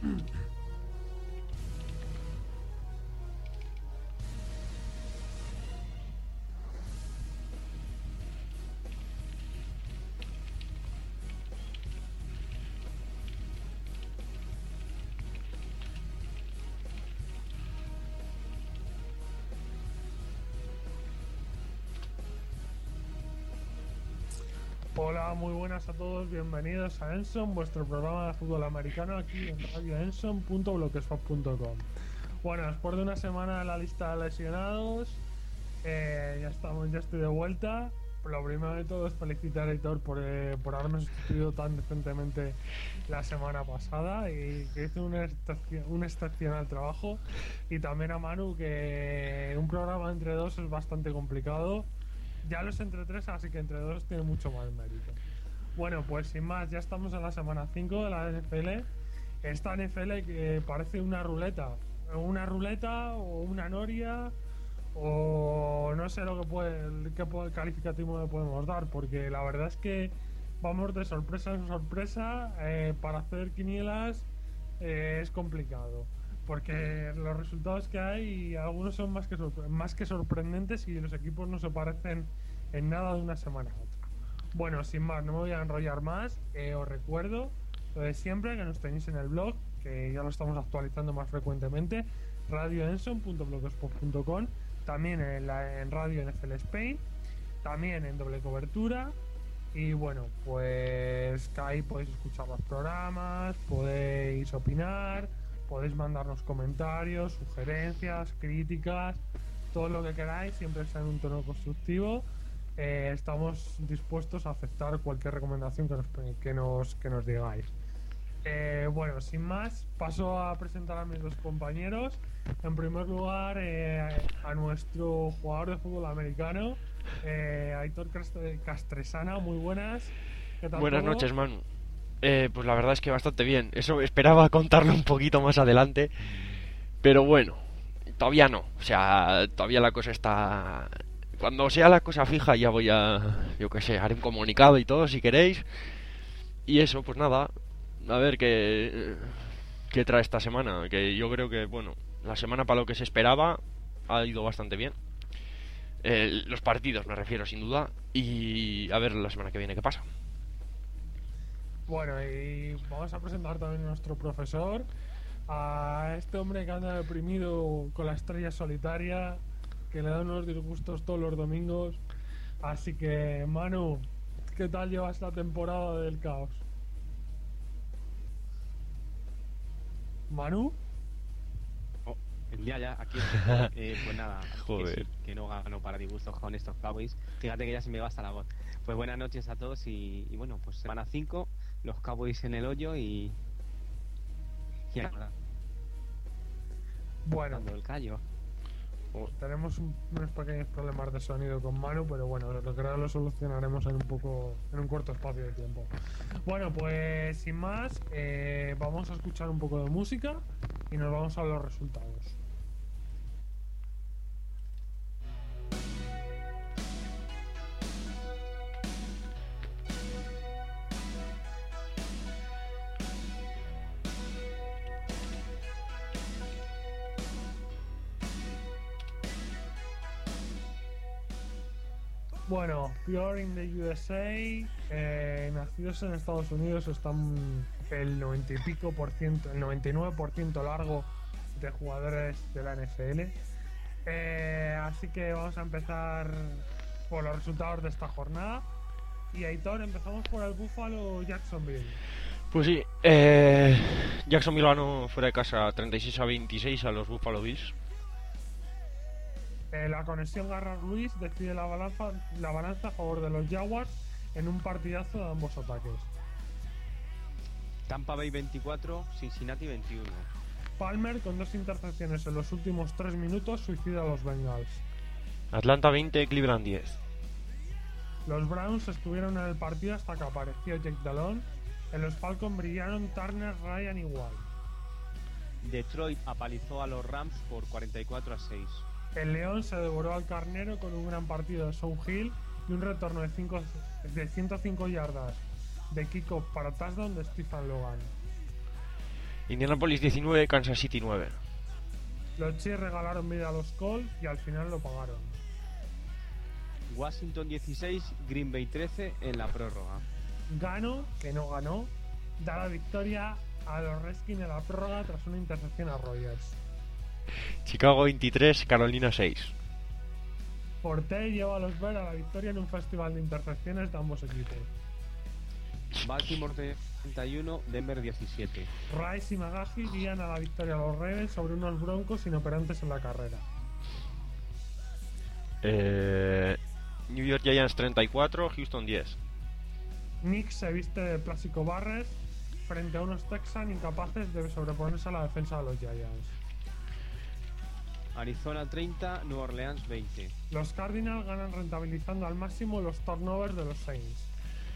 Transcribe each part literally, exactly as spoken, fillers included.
Hola, muy buenas a todos, bienvenidos a Enson, vuestro programa de fútbol americano aquí en radio enson punto blogspot punto com. Bueno, después de una semana en la lista de lesionados, eh, ya estamos, ya estoy de vuelta. Lo primero de todo es felicitar a Hitor por, eh, por haberme sustituido tan decentemente la semana pasada y que hizo un, excepci- un excepcional trabajo. Y también a Manu, que un programa entre dos es bastante complicado. Ya los entre tres, así que entre dos tiene mucho más mérito. Bueno, pues sin más, ya estamos en la semana cinco de la N F L. Esta N F L que parece una ruleta. Una ruleta o una noria o no sé lo que puede, qué calificativo le podemos dar, porque la verdad es que vamos de sorpresa en sorpresa. Eh, para hacer quinielas eh, es complicado, porque los resultados que hay, algunos son más que, sorpre- más que sorprendentes y los equipos no se parecen en nada de una semana a otra. Bueno, sin más, no me voy a enrollar más. Eh, os recuerdo lo de siempre, que nos tenéis en el blog, que ya lo estamos actualizando más frecuentemente, radio enson punto blogspot punto com, también en, la, en Radio N F L Spain, también en doble cobertura. Y bueno, pues que ahí podéis escuchar los programas, podéis opinar, podéis mandarnos comentarios, sugerencias, críticas, todo lo que queráis, siempre está en un tono constructivo. Eh, estamos dispuestos a aceptar cualquier recomendación que nos, que nos, que nos digáis. Eh, bueno, sin más, paso a presentar a mis dos compañeros. En primer lugar, eh, a nuestro jugador de fútbol americano, eh, Aitor Castresana. Muy buenas. ¿Qué tal Buenas todo? noches, Manu. Eh, pues la verdad es que bastante bien. Eso esperaba contarlo un poquito más adelante, pero bueno, todavía no. O sea, todavía la cosa está... Cuando sea la cosa fija ya voy a... Yo qué sé, haré un comunicado y todo si queréis. Y eso, pues nada. A ver qué... qué trae esta semana. Que yo creo que, bueno, la semana para lo que se esperaba ha ido bastante bien. Eh, los partidos me refiero sin duda. Y a ver la semana que viene qué pasa. Bueno, y vamos a presentar también a nuestro profesor, a este hombre que anda deprimido con la estrella solitaria, que le da unos disgustos todos los domingos. Así que, Manu, ¿qué tal llevas la temporada del caos? ¿Manu? Oh, ya, ya, aquí estoy. eh, pues nada, Joder. que sí, que no gano para disgustos con estos Cowboys. Fíjate que ya se me gasta la voz. Pues buenas noches a todos y, y bueno, pues semana cinco, los Cowboys en el hoyo y... y ahora, Bueno, dando el callo. tenemos un- unos pequeños problemas de sonido con Manu, pero bueno, lo creo que lo solucionaremos en un poco, en un corto espacio de tiempo. Bueno, pues sin más, eh, vamos a escuchar un poco de música y nos vamos a los resultados. Bueno, Pure in the U S A, eh, nacidos en Estados Unidos, están el noventa y pico por ciento, el noventa y nueve por ciento largo de jugadores de la N F L. Eh, así que vamos a empezar por los resultados de esta jornada. Y Aitor, empezamos por el Buffalo Jacksonville. Pues sí, eh, Jacksonville ganó fuera de casa treinta y seis a veintiséis a los Buffalo Bills. Eh, la conexión Garrard-Luis decide la balanza, la balanza a favor de los Jaguars en un partidazo de ambos ataques. Tampa Bay veinticuatro, Cincinnati veintiuno. Palmer, con dos intercepciones en los últimos tres minutos, suicida a los Bengals. Atlanta veinte, Cleveland diez. Los Browns estuvieron en el partido hasta que apareció Jake Delhomme. En los Falcons brillaron Turner, Ryan y White. Detroit apalizó a los Rams por cuarenta y cuatro a seis. El León se devoró al carnero con un gran partido de Sean Hill y un retorno de, cinco, de ciento cinco yardas de kickoff para touchdown de Stephen Logan. Indianapolis diecinueve, Kansas City nueve. Los Chiefs regalaron vida a los Colts y al final lo pagaron. Washington dieciséis, Green Bay trece en la prórroga. Gano, que no ganó, da la victoria a los Redskins en la prórroga tras una intercepción a Rogers. Chicago veintitrés, Carolina seis. Forte lleva a los Bears a la victoria en un festival de intercepciones de ambos equipos. Baltimore treinta y uno, Denver diecisiete. Rice y Magaji guían a la victoria a los Ravens sobre unos Broncos inoperantes en la carrera. Eh, New York Giants treinta y cuatro, Houston diez. Knicks se viste de Plácico Barres frente a unos Texans incapaces de sobreponerse a la defensa de los Giants. Arizona treinta, Nueva Orleans veinte. Los Cardinals ganan rentabilizando al máximo los turnovers de los Saints.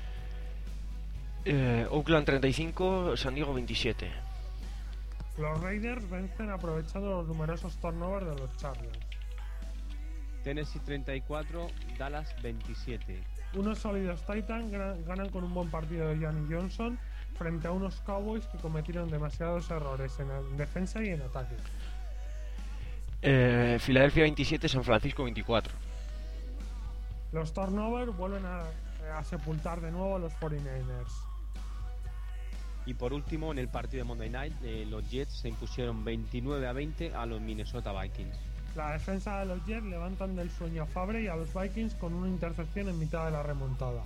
Eh, Oakland treinta y cinco, San Diego veintisiete. Los Raiders vencen aprovechando los numerosos turnovers de los Chargers. Tennessee treinta y cuatro, Dallas veintisiete. Unos sólidos Titans ganan con un buen partido de Johnny Johnson frente a unos Cowboys que cometieron demasiados errores en defensa y en ataque. Eh, Filadelfia veintisiete, San Francisco veinticuatro. Los turnovers vuelven a, a sepultar de nuevo a los cuarenta y nueve ers. Y por último, en el partido de Monday Night, eh, los Jets se impusieron veintinueve a veinte a los Minnesota Vikings. La defensa de los Jets levantan del sueño a Favre y a los Vikings con una intercepción en mitad de la remontada.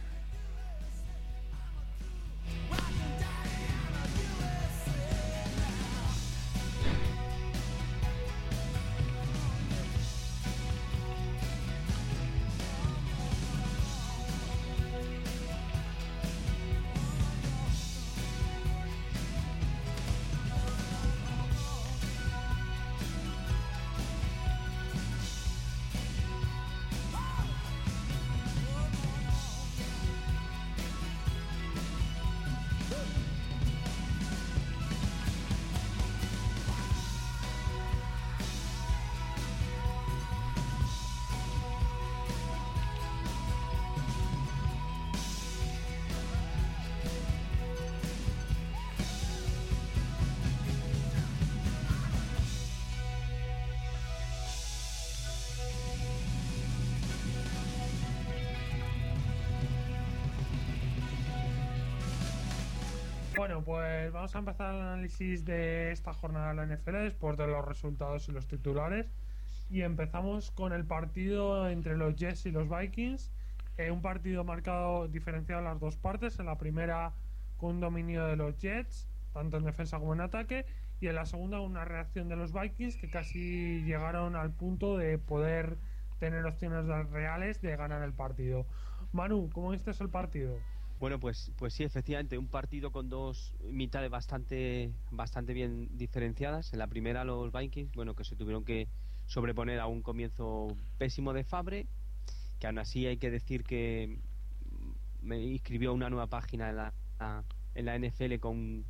Bueno, pues vamos a empezar el análisis de esta jornada de la N F L después de los resultados y los titulares. Y empezamos con el partido entre los Jets y los Vikings. Eh, un partido marcado, diferenciado en las dos partes. En la primera, con un dominio de los Jets, tanto en defensa como en ataque. Y en la segunda, una reacción de los Vikings que casi llegaron al punto de poder tener opciones reales de ganar el partido. Manu, ¿cómo viste el partido? Bueno, pues, pues sí, efectivamente, un partido con dos mitades bastante, bastante bien diferenciadas. En la primera, los Vikings, bueno, que se tuvieron que sobreponer a un comienzo pésimo de Favre, que aún así hay que decir que me inscribió una nueva página en la, en la N F L con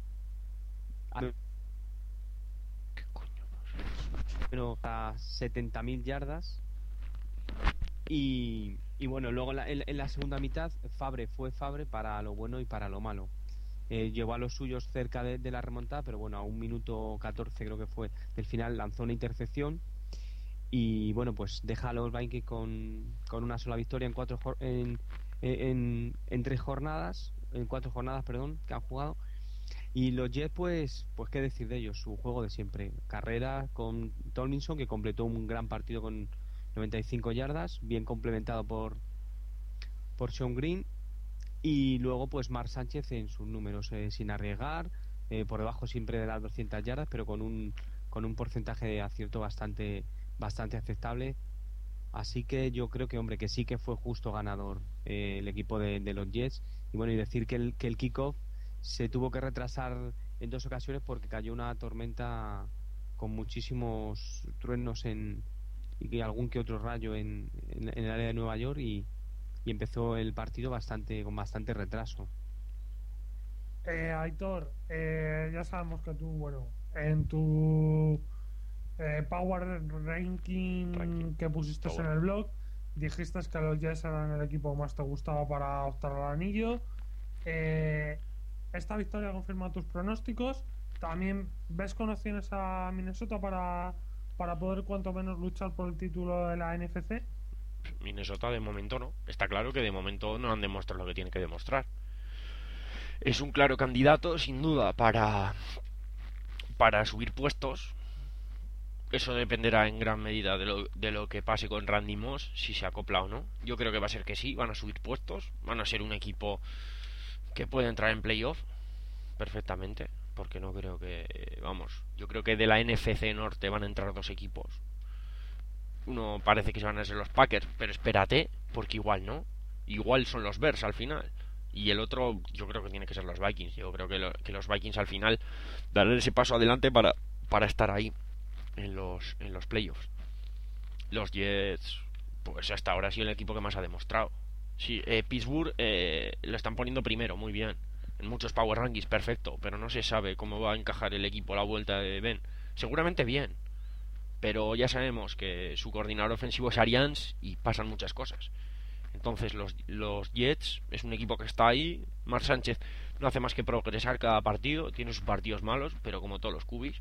bueno, a setenta mil yardas. Y, y bueno, luego en la, en, en la segunda mitad Favre fue Favre para lo bueno y para lo malo. Eh, llevó a los suyos cerca de, de la remontada, pero bueno, a un minuto catorce creo que fue del final lanzó una intercepción y bueno, pues deja a los Vikings con, con una sola victoria en cuatro en, en, en tres jornadas, en cuatro jornadas, perdón, que han jugado. Y los Jets, pues, pues qué decir de ellos, su juego de siempre, carrera con Tomlinson, que completó un gran partido con noventa y cinco yardas, bien complementado por por Sean Green, y luego pues Mark Sánchez en sus números, eh, sin arriesgar, eh, por debajo siempre de las doscientas yardas, pero con un con un porcentaje de acierto bastante bastante aceptable. Así que yo creo que, hombre, que sí que fue justo ganador eh, el equipo de, de los Jets. Y bueno, y decir que el, que el kickoff se tuvo que retrasar en dos ocasiones porque cayó una tormenta con muchísimos truenos en y algún que otro rayo en, en, en el área de Nueva York, y, y empezó el partido bastante con bastante retraso. Eh, Aitor, eh, ya sabemos que tú, bueno, en tu eh, Power Ranking, Ranking que pusiste Power. en el blog, dijiste que los Jets eran el equipo más te gustaba para optar al anillo. Eh, esta victoria confirma tus pronósticos ¿También ves con opciones a Minnesota para, para poder cuanto menos luchar por el título de la N F C? Minnesota de momento no. Está claro que de momento no han demostrado lo que tienen que demostrar. Es un claro candidato, sin duda, para, para subir puestos. Eso dependerá en gran medida de lo, de lo que pase con Randy Moss, si se acopla o no. Yo creo que va a ser que sí, van a subir puestos. Van a ser un equipo que puede entrar en playoff perfectamente. Porque no creo que... Vamos, yo creo que de la N F C Norte van a entrar dos equipos. Uno parece que se van a ser los Packers, pero espérate, porque igual no. Igual son los Bears al final. Y el otro, yo creo que tiene que ser los Vikings. Yo creo que, lo, que los Vikings al final darán ese paso adelante para, para estar ahí en los, en los playoffs. Los Jets, pues hasta ahora ha sido el equipo que más ha demostrado. Sí, eh, Pittsburgh eh, lo están poniendo primero, muy bien. En muchos Power Rankings, perfecto. Pero no se sabe cómo va a encajar el equipo a la vuelta de Ben. Seguramente bien. Pero ya sabemos que su coordinador ofensivo es Arians y pasan muchas cosas. Entonces los, los Jets es un equipo que está ahí. Mark Sánchez no hace más que progresar cada partido. Tiene sus partidos malos, pero como todos los cubis.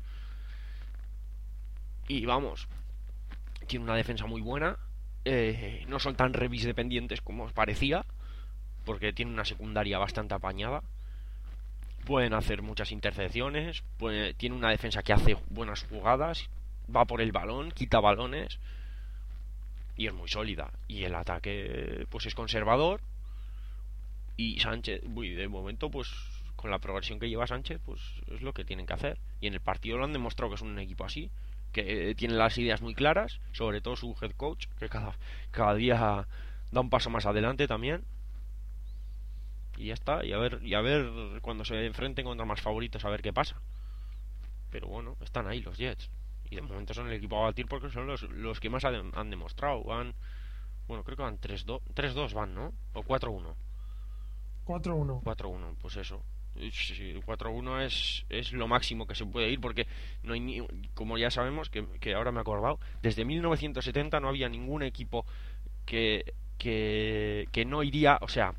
Y vamos, tiene una defensa muy buena. Eh, no son tan revis dependientes como os parecía, porque tiene una secundaria bastante apañada. Pueden hacer muchas intercepciones. Puede, tiene una defensa que hace buenas jugadas. Va por el balón, quita balones. Y es muy sólida. Y el ataque pues es conservador. Y Sánchez, uy, de momento pues con la progresión que lleva Sánchez pues es lo que tienen que hacer. Y en el partido lo han demostrado que es un equipo así, que tiene las ideas muy claras. Sobre todo su head coach, que cada, cada día da un paso más adelante también. Y ya está. Y a ver, y a ver cuando se enfrenten contra más favoritos, a ver qué pasa. Pero bueno, están ahí los Jets. Y de momento son el equipo a batir porque son los, los que más han, han demostrado. Van, bueno, creo que van tres dos van, ¿no? O cuatro uno. cuatro uno. cuatro uno, pues eso. Sí, cuatro uno es, es lo máximo que se puede ir porque no hay ni, como ya sabemos, que, que ahora me he acordado, desde mil novecientos setenta no había ningún equipo que, que, que no iría, o sea,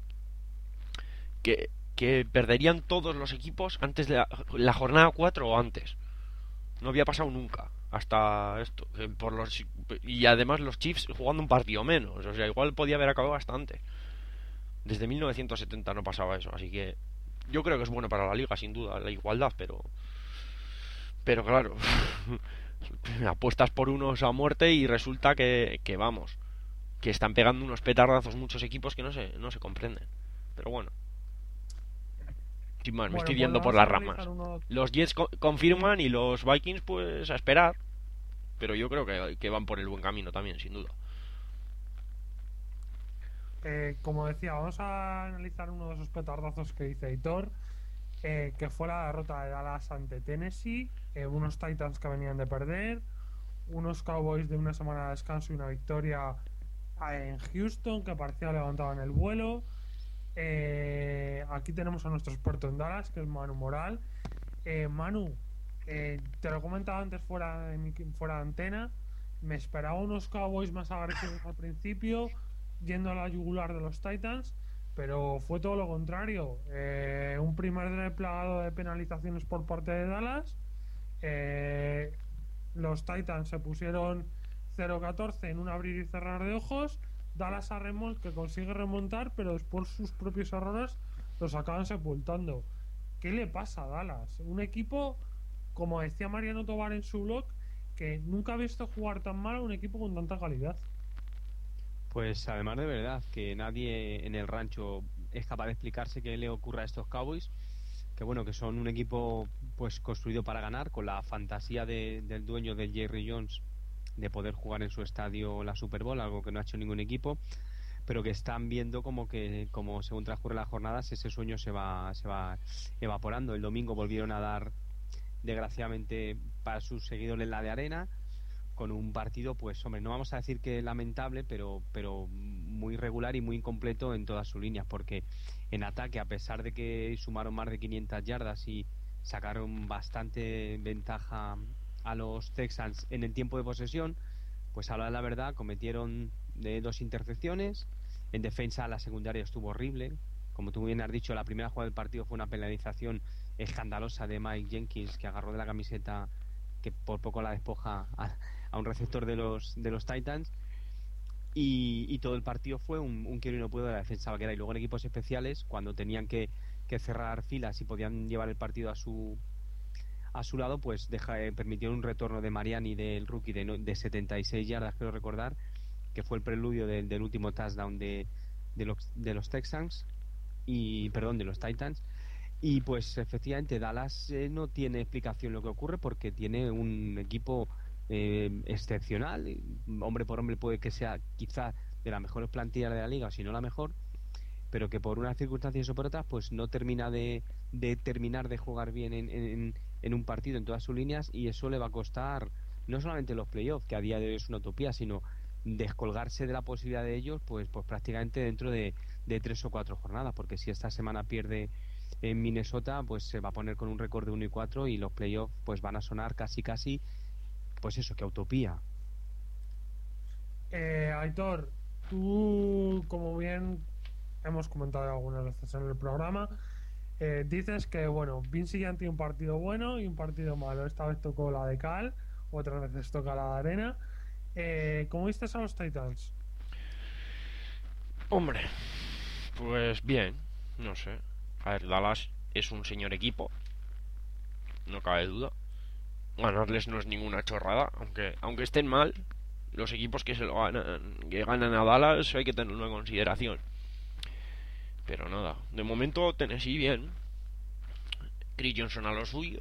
que, que perderían todos los equipos antes de la, la jornada cuatro o antes. No había pasado nunca hasta esto, por los, y además los Chiefs jugando un partido menos, o sea, igual podía haber acabado bastante. Desde mil novecientos setenta no pasaba eso, así que yo creo que es bueno para la liga, sin duda, la igualdad, pero pero claro, apuestas por unos a muerte y resulta que, que vamos, que están pegando unos petardazos muchos equipos que no se, no se comprenden. Pero bueno, sin más, me Bueno, estoy pues yendo por vamos a las ramas. analizar uno- Los Jets co- confirman y los Vikings pues a esperar, pero yo creo que, que van por el buen camino también, sin duda. eh, como decía, vamos a analizar uno de esos petardazos que dice Hitor, eh, que fue la derrota de Dallas ante Tennessee, eh, unos Titans que venían de perder, unos Cowboys de una semana de descanso y una victoria en Houston que parecía levantaban el vuelo. Eh, aquí tenemos a nuestro experto en Dallas, que es Manu Moral. Eh, Manu, eh, te lo he comentado antes fuera de, mi, fuera de antena. Me esperaba unos Cowboys más agresivos al principio, yendo a la yugular de los Titans, pero fue todo lo contrario. Eh, un primer drive plagado de penalizaciones por parte de Dallas. Eh, los Titans se pusieron cero catorce en un abrir y cerrar de ojos. Dallas a remol que consigue remontar, pero después sus propios errores los acaban sepultando. ¿Qué le pasa a Dallas? Un equipo, como decía Mariano Tobar en su blog, que nunca ha visto jugar tan mal a un equipo con tanta calidad. Pues además de verdad que nadie en el rancho es capaz de explicarse qué le ocurre a estos Cowboys, que bueno, que son un equipo pues construido para ganar, con la fantasía de, del dueño de Jerry Jones de poder jugar en su estadio la Super Bowl, algo que no ha hecho ningún equipo, pero que están viendo como que como según transcurre las jornadas ese sueño se va se va evaporando. El domingo volvieron a dar desgraciadamente para sus seguidores la de arena, con un partido pues hombre, no vamos a decir que lamentable, pero pero muy regular y muy incompleto en todas sus líneas, porque en ataque, a pesar de que sumaron más de quinientas yardas y sacaron bastante ventaja a los Texans en el tiempo de posesión, pues a la, la verdad cometieron de dos intercepciones. En defensa la secundaria estuvo horrible, como tú bien has dicho, la primera jugada del partido fue una penalización escandalosa de Mike Jenkins, que agarró de la camiseta, que por poco la despoja a, a un receptor de los de los Titans. Y, y todo el partido fue un, un quiero y no puedo de la defensa vaquera. Y luego en equipos especiales, cuando tenían que, que cerrar filas y podían llevar el partido a su a su lado, pues deja, eh, permitieron un retorno de Mariani, del rookie, de, no- de setenta y seis yardas, creo recordar, que fue el preludio del, del último touchdown de, de, los, de los Texans, y perdón, de los Titans. Y pues efectivamente Dallas eh, no tiene explicación lo que ocurre, porque tiene un equipo eh, excepcional. y, Hombre por hombre puede que sea quizá de las mejores plantillas de la liga, si no la mejor, pero que por unas circunstancias o por otras pues no termina de, de terminar de jugar bien en, en, en un partido en todas sus líneas, y eso le va a costar no solamente los playoffs, que a día de hoy es una utopía, sino descolgarse de la posibilidad de ellos pues pues prácticamente dentro de, de tres o cuatro jornadas, porque si esta semana pierde en Minnesota, pues se va a poner con un récord de uno y cuatro, y los playoffs pues van a sonar casi casi pues eso, que utopía. Eh, Aitor, tú, como bien hemos comentado algunas veces en el programa, eh, dices que, bueno, Vince Young tiene un partido bueno y un partido malo. Esta vez tocó la de cal, otras veces toca la de arena. Eh, ¿Cómo viste a los Titans? Hombre, pues bien, no sé. A ver, Dallas es un señor equipo, no cabe duda. Ganarles no es ninguna chorrada, aunque aunque estén mal, los equipos que se lo ganan, que ganan a Dallas hay que tenerlo en consideración. Pero nada, de momento Tennessee bien. Chris Johnson a lo suyo,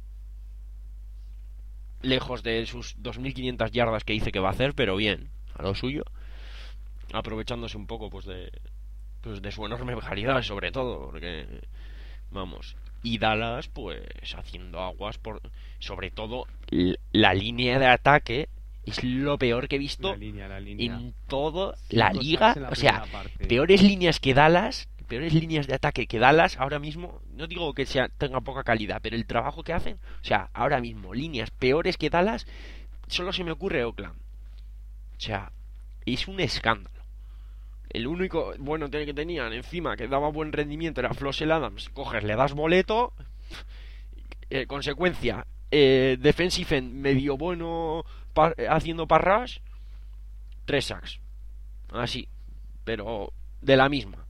lejos de sus dos mil quinientas yardas que dice que va a hacer, pero bien, a lo suyo, aprovechándose un poco pues de pues de su enorme calidad, sobre todo, porque vamos. Y Dallas pues haciendo aguas por, sobre todo l- la línea de ataque es lo peor que he visto La línea, la línea. en toda la Cinco liga. sacks en la O sea, primera parte. peores líneas que Dallas, peores líneas de ataque que Dallas ahora mismo. No digo que sea, tenga poca calidad, pero el trabajo que hacen, o sea, ahora mismo líneas peores que Dallas, solo se me ocurre Oakland. O sea, es un escándalo. El único bueno que tenían encima que daba buen rendimiento era Flosel Adams. Coges, le das boleto, eh, consecuencia, eh, defensive end medio bueno pa- haciendo parras, tres sacks, así, pero de la misma.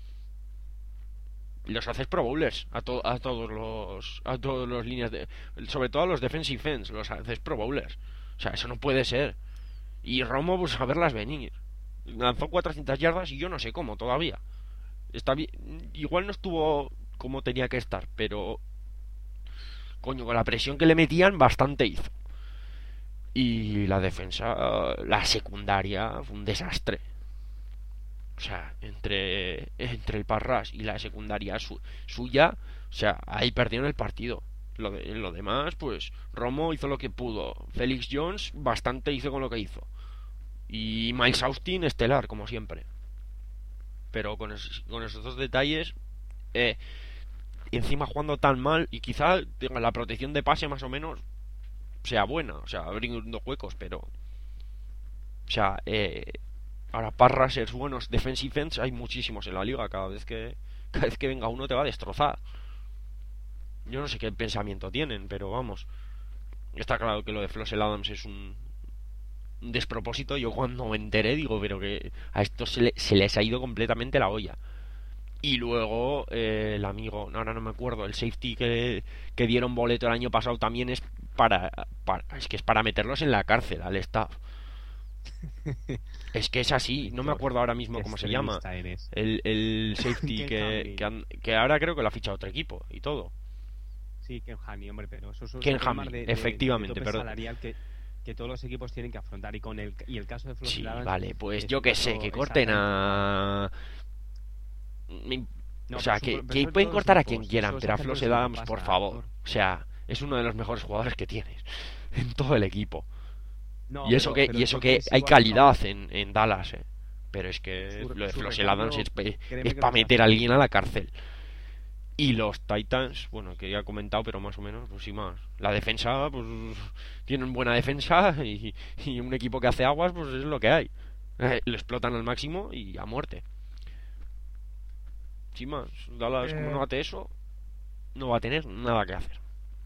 Los haces pro bowlers a, to- a todos los a todos los líneas de, sobre todo a los defensive ends los haces pro bowlers. O sea, eso no puede ser. Y Romo, pues a verlas venir. Lanzó cuatrocientas yardas y yo no sé cómo todavía. Está bien, igual no estuvo como tenía que estar, pero coño, con la presión que le metían bastante hizo. Y la defensa, la secundaria, fue un desastre. O sea, entre, entre el Parras y la secundaria su- suya, o sea, ahí perdieron el partido. Lo, de, lo demás, pues Romo hizo lo que pudo. Felix Jones bastante hizo con lo que hizo. Y Miles Austin estelar, como siempre. Pero con, es, con esos dos detalles, eh, encima jugando tan mal, y quizá tenga la protección de pase más o menos sea buena, o sea, abriendo huecos, pero o sea, eh, ahora parrasers buenos defensive ends hay muchísimos en la liga. Cada vez que cada vez que venga uno te va a destrozar. Yo no sé qué pensamiento tienen, pero vamos, está claro que lo de Flosel Adams es un, un despropósito. Yo cuando me enteré digo, pero que a estos se, le- se les ha ido completamente la olla. Y luego eh, el amigo, no, ahora no me acuerdo, el safety que, que dieron boleto el año pasado también es para, para es que es para meterlos en la cárcel al staff. Es que es así, no me acuerdo ahora mismo Qué cómo se llama. extremista eres. El, el safety Ken que, Hamlin. que, han- que ahora creo que lo ha fichado otro equipo y todo. Sí, Ken Hamlin, hombre, pero eso son Ken problemas Hamlin, de, de- efectivamente, de tope perdón. salarial que, que todos los equipos tienen que afrontar. Y con el y el caso de Flosel Sí, Adams vale, pues es yo un que caso sé, que corten a... Me- No, o sea, pero que, eso- pero que eso en pueden todos los cortar a equipos, quien quieran, eso pero a se hace en todos Flosel los Adams, equipos, por pasa, favor. Aitor. O sea, es uno de los mejores jugadores que tienes en todo el equipo. No, Y eso pero- que, pero y eso es que ofensivo hay a su calidad favor. en, en Dallas, eh. Pero es que Su- lo de su Flosel recambio, Adams es, pe- créeme es que para no se meter hace a alguien a mucho. la cárcel. Y los Titans, bueno, que ya he comentado, pero más o menos, pues sí más. La defensa, pues tienen buena defensa y, y un equipo que hace aguas, pues es lo que hay. Eh, lo explotan al máximo y a muerte. Sí más. Dallas, como Eh, no hace eso, no va a tener nada que hacer.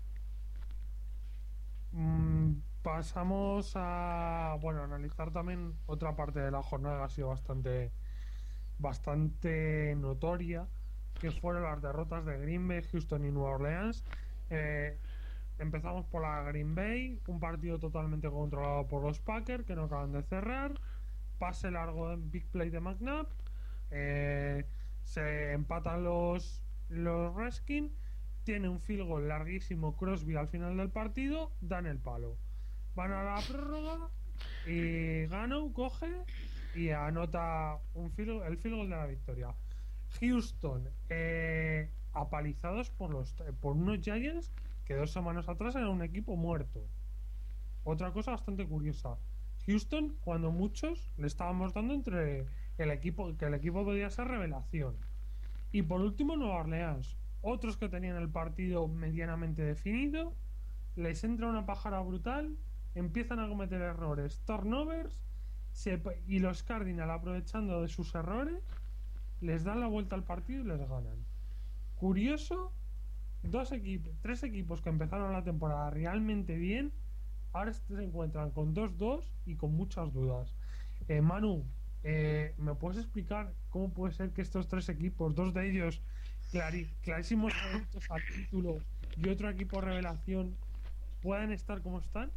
Mm, pasamos a, bueno, analizar también otra parte de la jornada que ha sido bastante, bastante notoria, que fueron las derrotas de Green Bay, Houston y Nueva Orleans. Eh, empezamos por la Green Bay, un partido totalmente controlado por los Packers, que no acaban de cerrar. Pase largo en big play de McNabb. Eh, se empatan los, los Redskins. Tiene un field goal larguísimo Crosby al final del partido. Dan el palo. Van a la prórroga y Gano coge y anota un field, el field goal de la victoria. Houston eh, apalizados por los por unos Giants que dos semanas atrás era un equipo muerto. Otra cosa bastante curiosa, Houston, cuando muchos le estábamos dando entre el equipo, que el equipo podía ser revelación. Y por último Nueva Orleans, otros que tenían el partido medianamente definido, les entra una pájara brutal, empiezan a cometer errores, turnovers, se, y los Cardinals, aprovechando de sus errores, les dan la vuelta al partido y les ganan. Curioso, dos equipos, tres equipos que empezaron la temporada realmente bien, ahora se encuentran con dos dos y con muchas dudas. eh, Manu, eh, ¿me puedes explicar cómo puede ser que estos tres equipos, dos de ellos clari- clarísimos favoritos al título y otro equipo revelación, puedan estar como están?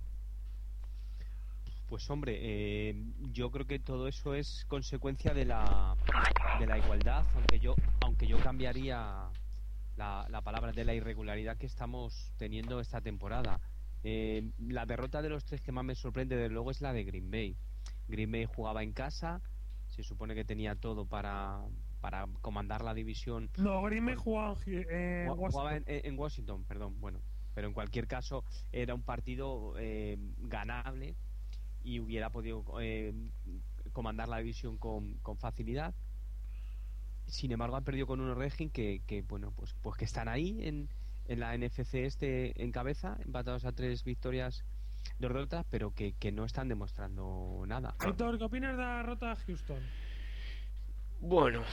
Pues hombre, eh, yo creo que todo eso es consecuencia de la de la igualdad, aunque yo aunque yo cambiaría la, la palabra de la irregularidad que estamos teniendo esta temporada. Eh, la derrota de los tres que más me sorprende, desde luego, es la de Green Bay. Green Bay jugaba en casa, se supone que tenía todo para, para comandar la división. No, Green Bay jugaba en, eh, jugaba en, en Washington, perdón, bueno, pero en cualquier caso era un partido eh, ganable y hubiera podido eh, comandar la división con, con facilidad. Sin embargo, han perdido con unos Redskins que, que bueno, pues, pues que están ahí en, en la N F C este en cabeza, empatados a tres victorias, dos derrotas, pero que, que no están demostrando nada. Aitor, ¿qué opinas de la derrota de Houston? Bueno,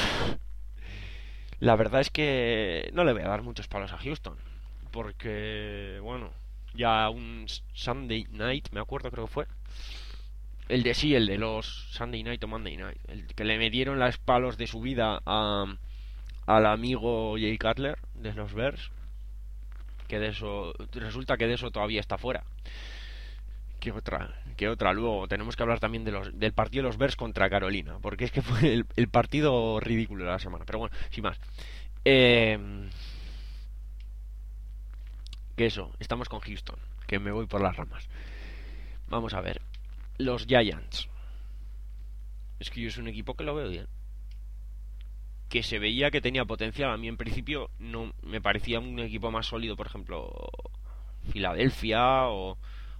la verdad es que no le voy a dar muchos palos a Houston, porque, bueno, ya un Sunday Night, me acuerdo, creo que fue el de sí, el de los Sunday Night o Monday Night, el que le metieron las palos de su vida a, al amigo Jay Cutler de los Bears, que de eso resulta que de eso todavía está fuera. ¿Qué otra? ¿Qué otra? Luego tenemos que hablar también de los, del partido de los Bears contra Carolina, porque es que fue el, el partido ridículo de la semana. Pero bueno, sin más. Eh, que eso, estamos con Houston, que me voy por las ramas. Vamos a ver. Los Giants. Es que yo es un equipo que lo veo bien. Que se veía que tenía potencial. A mí en principio no me parecía un equipo más sólido, por ejemplo, Filadelfia o,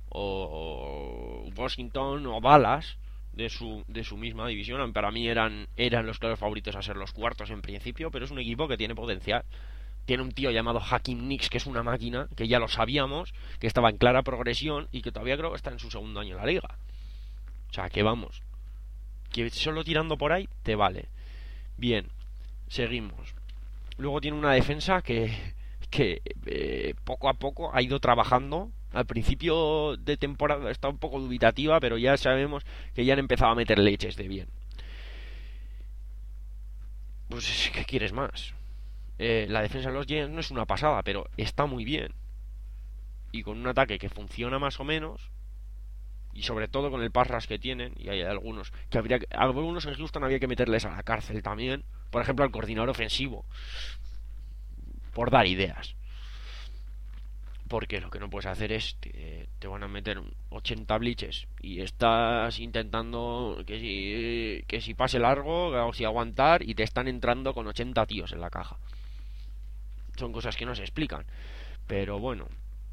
o Washington o Dallas de su, de su misma división. Para mí eran, eran los claros favoritos a ser los cuartos en principio, pero es un equipo que tiene potencial. Tiene un tío llamado Hakeem Nicks, que es una máquina, que ya lo sabíamos, que estaba en clara progresión y que todavía creo que está en su segundo año en la liga. O sea, que vamos, que solo tirando por ahí te vale. Bien, seguimos. Luego tiene una defensa que, que eh, poco a poco ha ido trabajando. Al principio de temporada está un poco dubitativa, pero ya sabemos que ya han empezado a meter leches de bien. Pues, ¿qué quieres más? Eh, la defensa de los Giants no es una pasada, pero está muy bien. Y con un ataque que funciona más o menos, y sobre todo con el pass rush que tienen, y hay algunos que habría que, algunos en Houston había que meterles a la cárcel también, por ejemplo al coordinador ofensivo, por dar ideas, porque lo que no puedes hacer es te, te van a meter ochenta blitzes y estás intentando que si, que si pase largo o si aguantar y te están entrando con ochenta tíos en la caja. Son cosas que no se explican, pero bueno,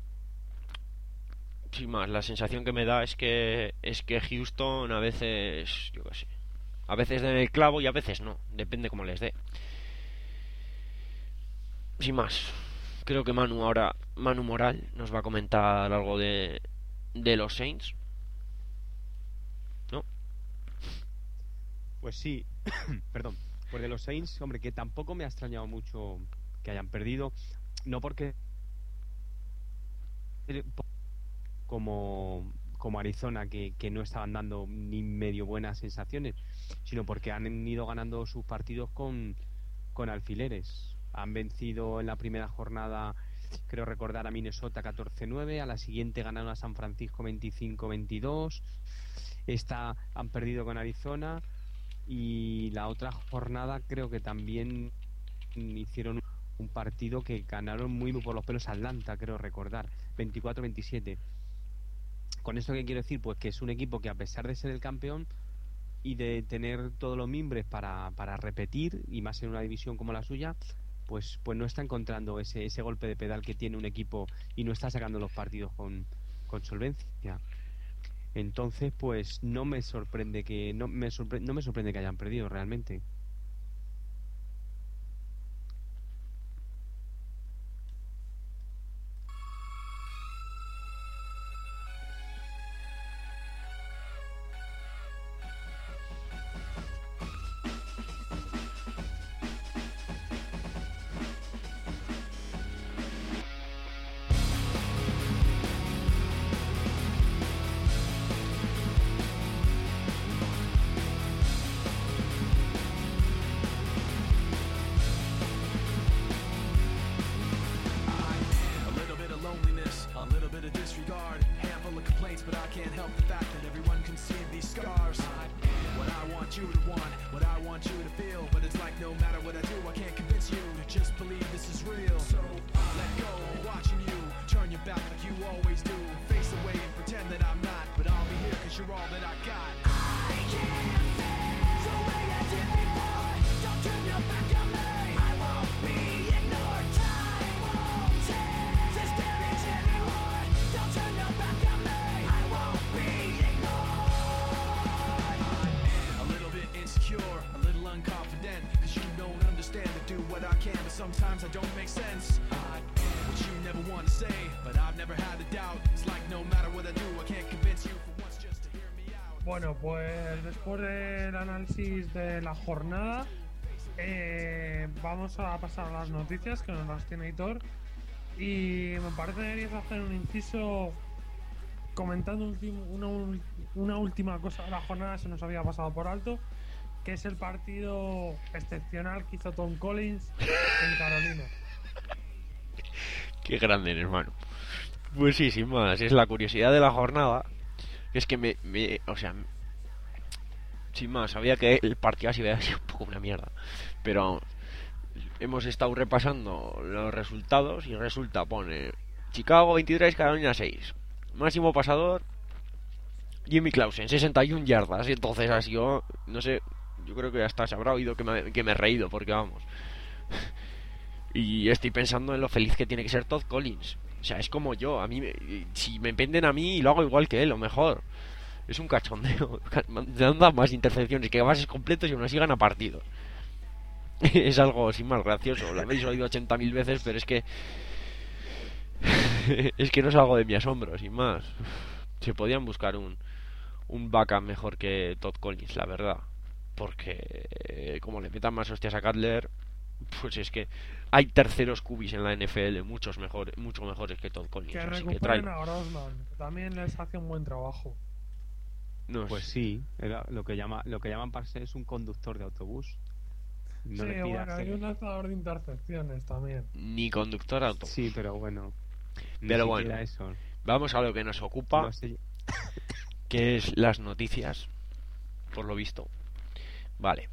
sin más, la sensación que me da es que es que Houston a veces, yo qué sé, a veces den el clavo y a veces no, depende cómo les dé. Sin más, creo que Manu ahora, Manu Moral nos va a comentar algo de de los Saints, ¿no? Pues sí, perdón, pues de los Saints, hombre, que tampoco me ha extrañado mucho que hayan perdido. no porque como como Arizona que, que no estaban dando ni medio buenas sensaciones, sino porque han ido ganando sus partidos con, con alfileres. Han vencido en la primera jornada, creo recordar, a Minnesota catorce nueve, a la siguiente ganaron a San Francisco veinticinco veintidós, esta han perdido con Arizona, y la otra jornada creo que también hicieron un partido que ganaron muy, muy por los pelos a Atlanta, creo recordar, veinticuatro veintisiete. ¿Con esto qué quiero decir? Pues que es un equipo que, a pesar de ser el campeón y de tener todos los mimbres para, para repetir, y más en una división como la suya, pues, pues no está encontrando ese, ese golpe de pedal que tiene un equipo y no está sacando los partidos con, con solvencia. Entonces, pues no me sorprende que no me, sorpre- no me sorprende que hayan perdido realmente. A little bit of loneliness, a little bit of disregard, handful of complaints, but I can't help the fact that everyone can see these scars. What I want you to want, what I want you to feel, but it's like no matter what I do, I can't convince you to just believe this is real. So let go, watching you turn your back like you always do, face away and pretend that I'm not, but I'll be here cause you're all that I got. I can't feel the way I did before. Don't turn your back on me, I won't be ignored. Time won't take this damage anymore. Don't turn your back on me, I won't be ignored. A little bit insecure, a little unconfident, cause you don't understand to do what I can, but sometimes I don't make sense. I am what you never want to say, but I've never had a doubt. It's like no matter what I do, I can't convince you for once just to hear me out. Bueno, pues después del análisis de la jornada, eh, vamos a pasar a las noticias que nos las tiene Hitor. Y me parece que deberías hacer un inciso comentando ultim- una, ul- una última cosa de la jornada, se nos había pasado por alto, que es el partido excepcional que hizo Tom Collins en Carolina. Qué grande, hermano. Pues sí, sin más, es la curiosidad de la jornada. Que es que me, me o sea, sin más, sabía que el partido así iba a ser un poco una mierda. Pero vamos, hemos estado repasando los resultados y resulta, pone Chicago veintitrés, Carolina seis. Máximo pasador Jimmy Clausen, sesenta y una yardas. Entonces ha sido, no sé, yo creo que hasta se habrá oído que me, que me he reído, porque vamos. Y estoy pensando en lo feliz que tiene que ser Todd Collins. O sea, es como yo, a mí me- si me venden a mí, lo hago igual que él, o mejor. Es un cachondeo. Anda más intercepciones que bases completos y aún así gana partidos. Es algo sin más gracioso. Lo habéis oído ochenta mil veces, pero es que es que no es algo de mi asombro, sin más. Se podían buscar un un backup mejor que Todd Collins, la verdad. Porque eh, como le metan más hostias a Cutler, pues es que hay terceros cubis en la N F L, muchos mejores, mucho mejores que Todd Collins. Que Así que recuperen tráelo. a Grossman, que también les hace un buen trabajo. No Pues sé. sí, era lo que llama lo que llaman para ser es un conductor de autobús. No sí, le pidas bueno, hay ser- un lanzador de intercepciones también. Ni conductor auto. Sí, pero bueno. Ni Pero siquiera bueno. eso. Vamos a lo que nos ocupa, No sé- que es las noticias, por lo visto. Vale.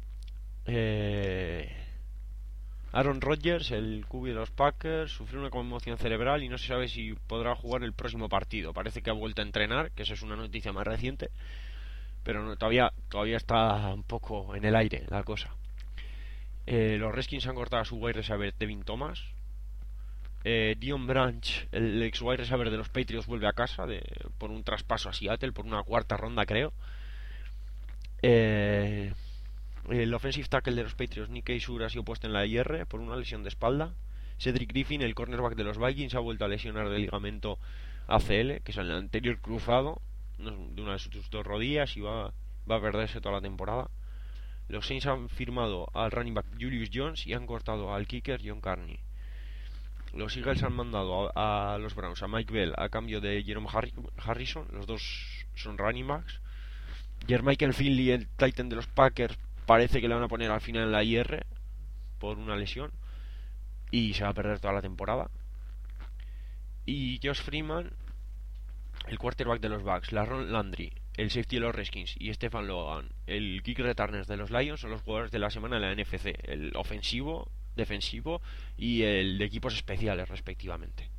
Eh... Aaron Rodgers, el Q B de los Packers, sufrió una conmoción cerebral y no se sabe si podrá jugar el próximo partido. Parece que ha vuelto a entrenar, que esa es una noticia más reciente, pero no, todavía, todavía está un poco en el aire la cosa. Eh, los Redskins han cortado a su wide receiver Devin Thomas. Eh, Dion Branch, el ex wide receiver de los Patriots, vuelve a casa de, por un traspaso a Seattle, por una cuarta ronda creo. Eh, el offensive tackle de los Patriots, Nick Keysur, ha sido puesto en la I R por una lesión de espalda. Cedric Griffin, el cornerback de los Vikings, ha vuelto a lesionar del ligamento A C L, que es el anterior cruzado de una de sus dos rodillas, y va, va a perderse toda la temporada. Los Saints han firmado al running back Julius Jones y han cortado al kicker John Carney. los Eagles han mandado a, a los Browns a Mike Bell a cambio de Jerome Harri- Harrison. Los dos son running backs. Jermichael Finley, el Titan de los Packers, parece que le van a poner al final en la I R por una lesión y se va a perder toda la temporada. Y Josh Freeman, el quarterback de los Bucks, Laron Landry, el safety de los Redskins, y Stephen Logan, el kick returner de los Lions, son los jugadores de la semana en la N F C, el ofensivo, defensivo y el de equipos especiales respectivamente.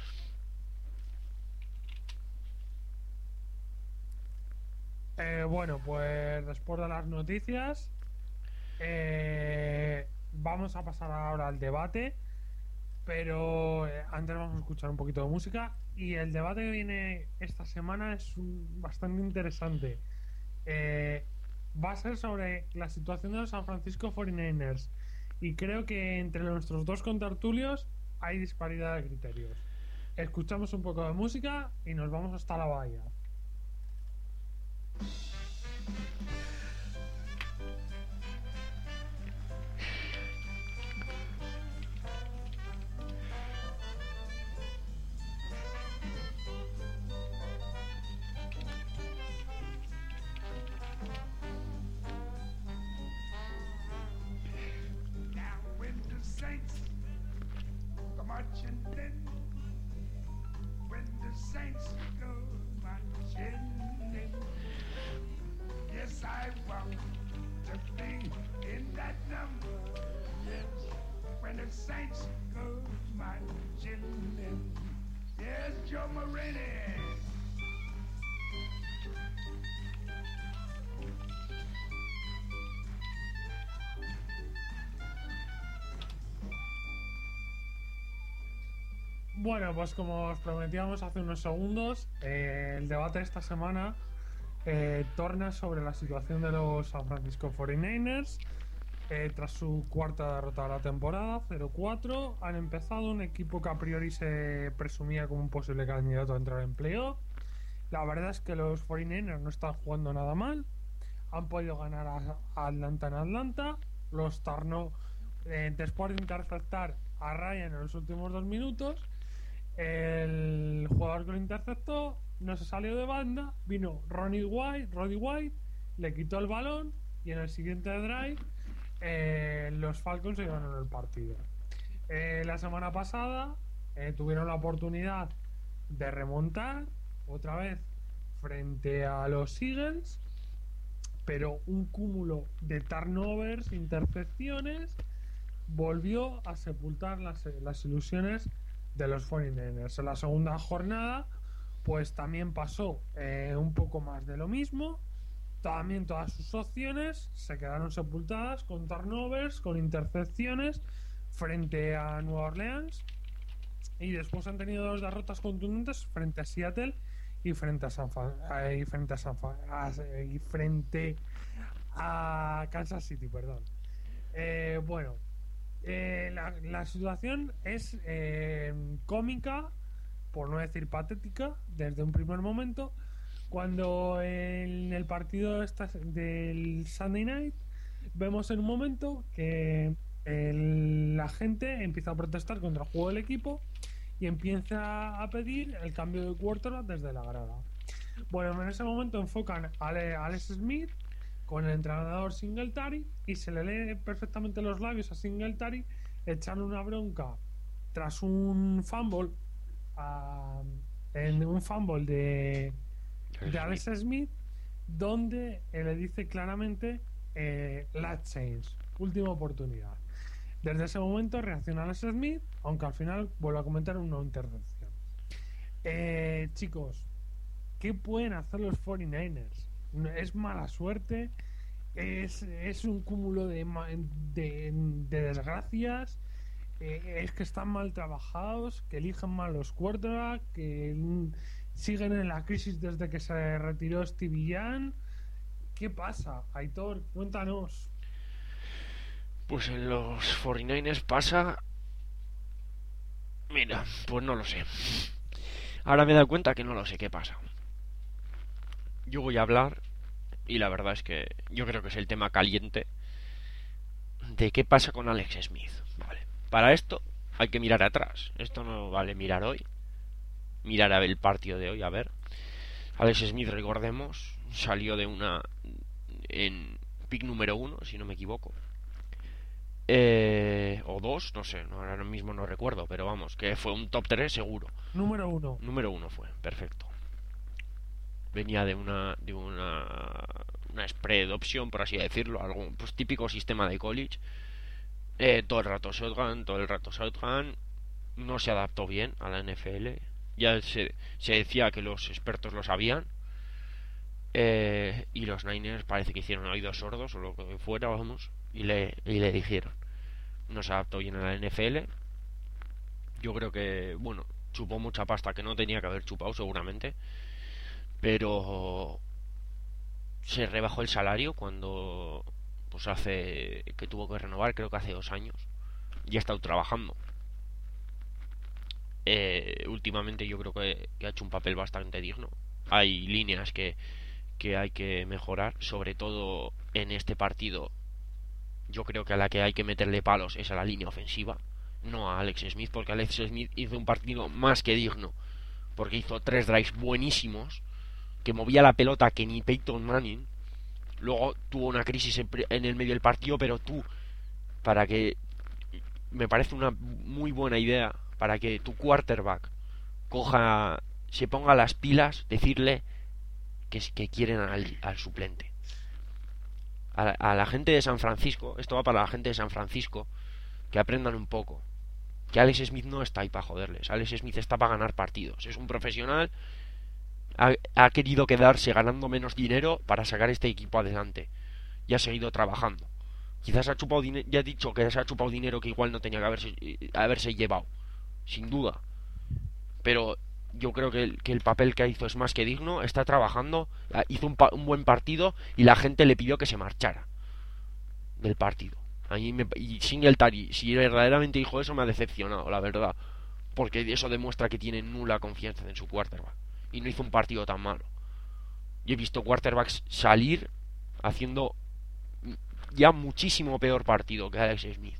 Eh, bueno, pues después de las noticias, eh, vamos a pasar ahora al debate, pero eh, antes vamos a escuchar un poquito de música. Y el debate que viene esta semana es un- bastante interesante. Eh, va a ser sobre la situación de los San Francisco cuarenta y nueve ers. Y creo que entre nuestros dos contertulios hay disparidad de criterios. Escuchamos un poco de música y nos vamos hasta la bahía. Now when the saints go marching in, when the saints go marching in, yes, I want to be in that number. Yes, when the saints go marching in, yes, Joe Morini. Bueno, pues como os prometíamos hace unos segundos, eh, el debate de esta semana eh, torna sobre la situación de los San Francisco cuarenta y nueve ers. Eh, tras su cuarta derrota de la temporada, cero cuatro, han empezado un equipo que a priori se presumía como un posible candidato a entrar en playoff. La verdad es que los cuarenta y nueve ers no están jugando nada mal. Han podido ganar a, a Atlanta en Atlanta. Los Tarno, eh, después de interceptar a Ryan en los últimos dos minutos, el jugador que lo interceptó no se salió de banda, vino Ronnie White, Roddy White, le quitó el balón y en el siguiente drive eh, los Falcons se ganaron el partido. Eh, la semana pasada eh, tuvieron la oportunidad de remontar otra vez frente a los Eagles, pero un cúmulo de turnovers, intercepciones, volvió a sepultar las, las ilusiones de los cuarenta y nueve ers. En la segunda jornada pues también pasó eh, un poco más de lo mismo. También todas sus opciones se quedaron sepultadas con turnovers, con intercepciones frente a Nueva Orleans, y después han tenido dos derrotas contundentes frente a Seattle y frente a San Fa- eh, y frente a San Fa- a- y frente a Kansas City, perdón. Eh, bueno, eh, la, la situación es eh, cómica, por no decir patética, desde un primer momento, cuando en el partido esta- del Sunday Night vemos en un momento que el- la gente empieza a protestar contra el juego del equipo y empieza a pedir el cambio de quarterback desde la grada. Bueno, en ese momento enfocan a Ale- a Alex Smith con el entrenador Singletary y se le lee perfectamente los labios a Singletary echando una bronca tras un fumble a- en un fumble de, de Alex Smith, donde eh, le dice claramente eh, last change, última oportunidad. Desde ese momento reacciona Alex Smith, aunque al final vuelve a comentar una intercepción. Eh, chicos, ¿qué pueden hacer los cuarenta y nueve ers? ¿Es mala suerte? ¿Es, es un cúmulo de, ma- de, de desgracias? Eh, ¿Es que están mal trabajados? ¿Que eligen mal los quarterbacks? ¿Que mm, siguen en la crisis desde que se retiró Stevie Young? ¿Qué pasa? Aitor, cuéntanos. Pues en los cuarenta y nueve ers pasa... Mira, pues no lo sé. Ahora me he dado cuenta que no lo sé qué pasa. Yo voy a hablar, y la verdad es que yo creo que es el tema caliente, de qué pasa con Alex Smith. Vale. Para esto hay que mirar atrás. Esto no vale mirar hoy. Mirar a ver el partido de hoy, a ver. Alex Smith, recordemos, salió de una en pick número uno, si no me equivoco. Eh, o dos, no sé, no, ahora mismo no recuerdo, pero vamos, que fue un top tres seguro. Número uno. Número uno fue, perfecto. Venía de una de una una spread option, por así decirlo, algún pues típico sistema de college. Eh, todo el rato shotgun, todo el rato shotgun. No se adaptó bien a la N F L. Ya se, se decía que los expertos lo sabían. Eh, y los Niners parece que hicieron oídos sordos o lo que fuera, vamos, y le, y le dijeron. No se adaptó bien a la N F L. Yo creo que, bueno, chupó mucha pasta que no tenía que haber chupado seguramente. Pero se rebajó el salario cuando pues hace que tuvo que renovar, creo que hace dos años. Y ha estado trabajando. Eh, últimamente yo creo que, que ha hecho un papel bastante digno. Hay líneas que, que hay que mejorar, sobre todo en este partido. Yo creo que a la que hay que meterle palos es a la línea ofensiva, no a Alex Smith, porque Alex Smith hizo un partido más que digno, porque hizo tres drives buenísimos, que movía la pelota que ni Peyton Manning. Luego tuvo una crisis en, en el medio del partido, pero tú, para que, me parece una muy buena idea, para que tu quarterback coja, se ponga las pilas, decirle que, que quieren al, al suplente. A la, a la gente de San Francisco, esto va para la gente de San Francisco, que aprendan un poco. Que Alex Smith no está ahí para joderles. Alex Smith está para ganar partidos. Es un profesional. Ha, ha querido quedarse ganando menos dinero para sacar este equipo adelante. Y ha seguido trabajando. Quizás ha chupado dinero, ya he dicho que se ha chupado dinero que igual no tenía que haberse, haberse llevado. Sin duda. Pero yo creo que el, que el papel que hizo es más que digno. Está trabajando. Hizo un, un buen partido y la gente le pidió que se marchara del partido. A mí me, y Singletary, si verdaderamente dijo eso, me ha decepcionado, la verdad. Porque eso demuestra que tiene nula confianza en su quarterback. Y no hizo un partido tan malo. Yo he visto quarterbacks salir haciendo ya muchísimo peor partido que Alex Smith.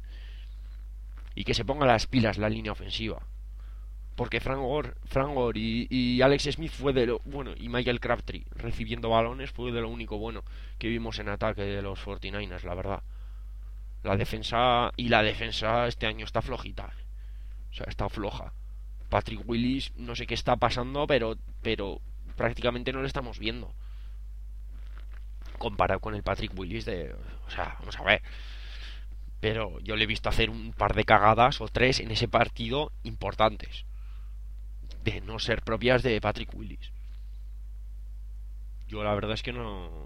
Y que se ponga las pilas la línea ofensiva. Porque Frank Gore, Frank Gore y, y Alex Smith fue de lo bueno, y Michael Crabtree recibiendo balones fue de lo único bueno que vimos en ataque de los cuarenta y nueve ers, la verdad. La defensa y la defensa este año está flojita. O sea, está floja. Patrick Willis, no sé qué está pasando, pero pero prácticamente no lo estamos viendo. Comparado con el Patrick Willis de, o sea, vamos a ver. Pero yo le he visto hacer un par de cagadas o tres en ese partido importantes, de no ser propias de Patrick Willis. Yo la verdad es que no...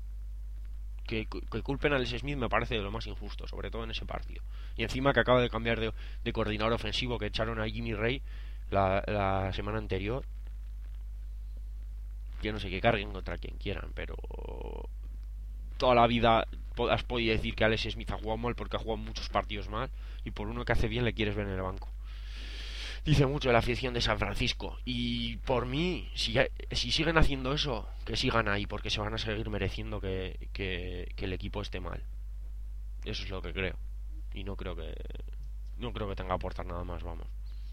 Que, que culpen a Alex Smith me parece de lo más injusto, sobre todo en ese partido. Y encima que acaba de cambiar de, de coordinador ofensivo, que echaron a Jimmy Ray la, la semana anterior. Yo no sé, que carguen contra quien quieran, pero toda la vida has podido decir que Alex Smith ha jugado mal porque ha jugado muchos partidos mal, y por uno que hace bien le quieres ver en el banco. Dice mucho de la afición de San Francisco, y por mí, si, si siguen haciendo eso, que sigan ahí, porque se van a seguir mereciendo que, que, que el equipo esté mal. Eso es lo que creo, y no creo que no creo que tenga que aportar nada más, vamos.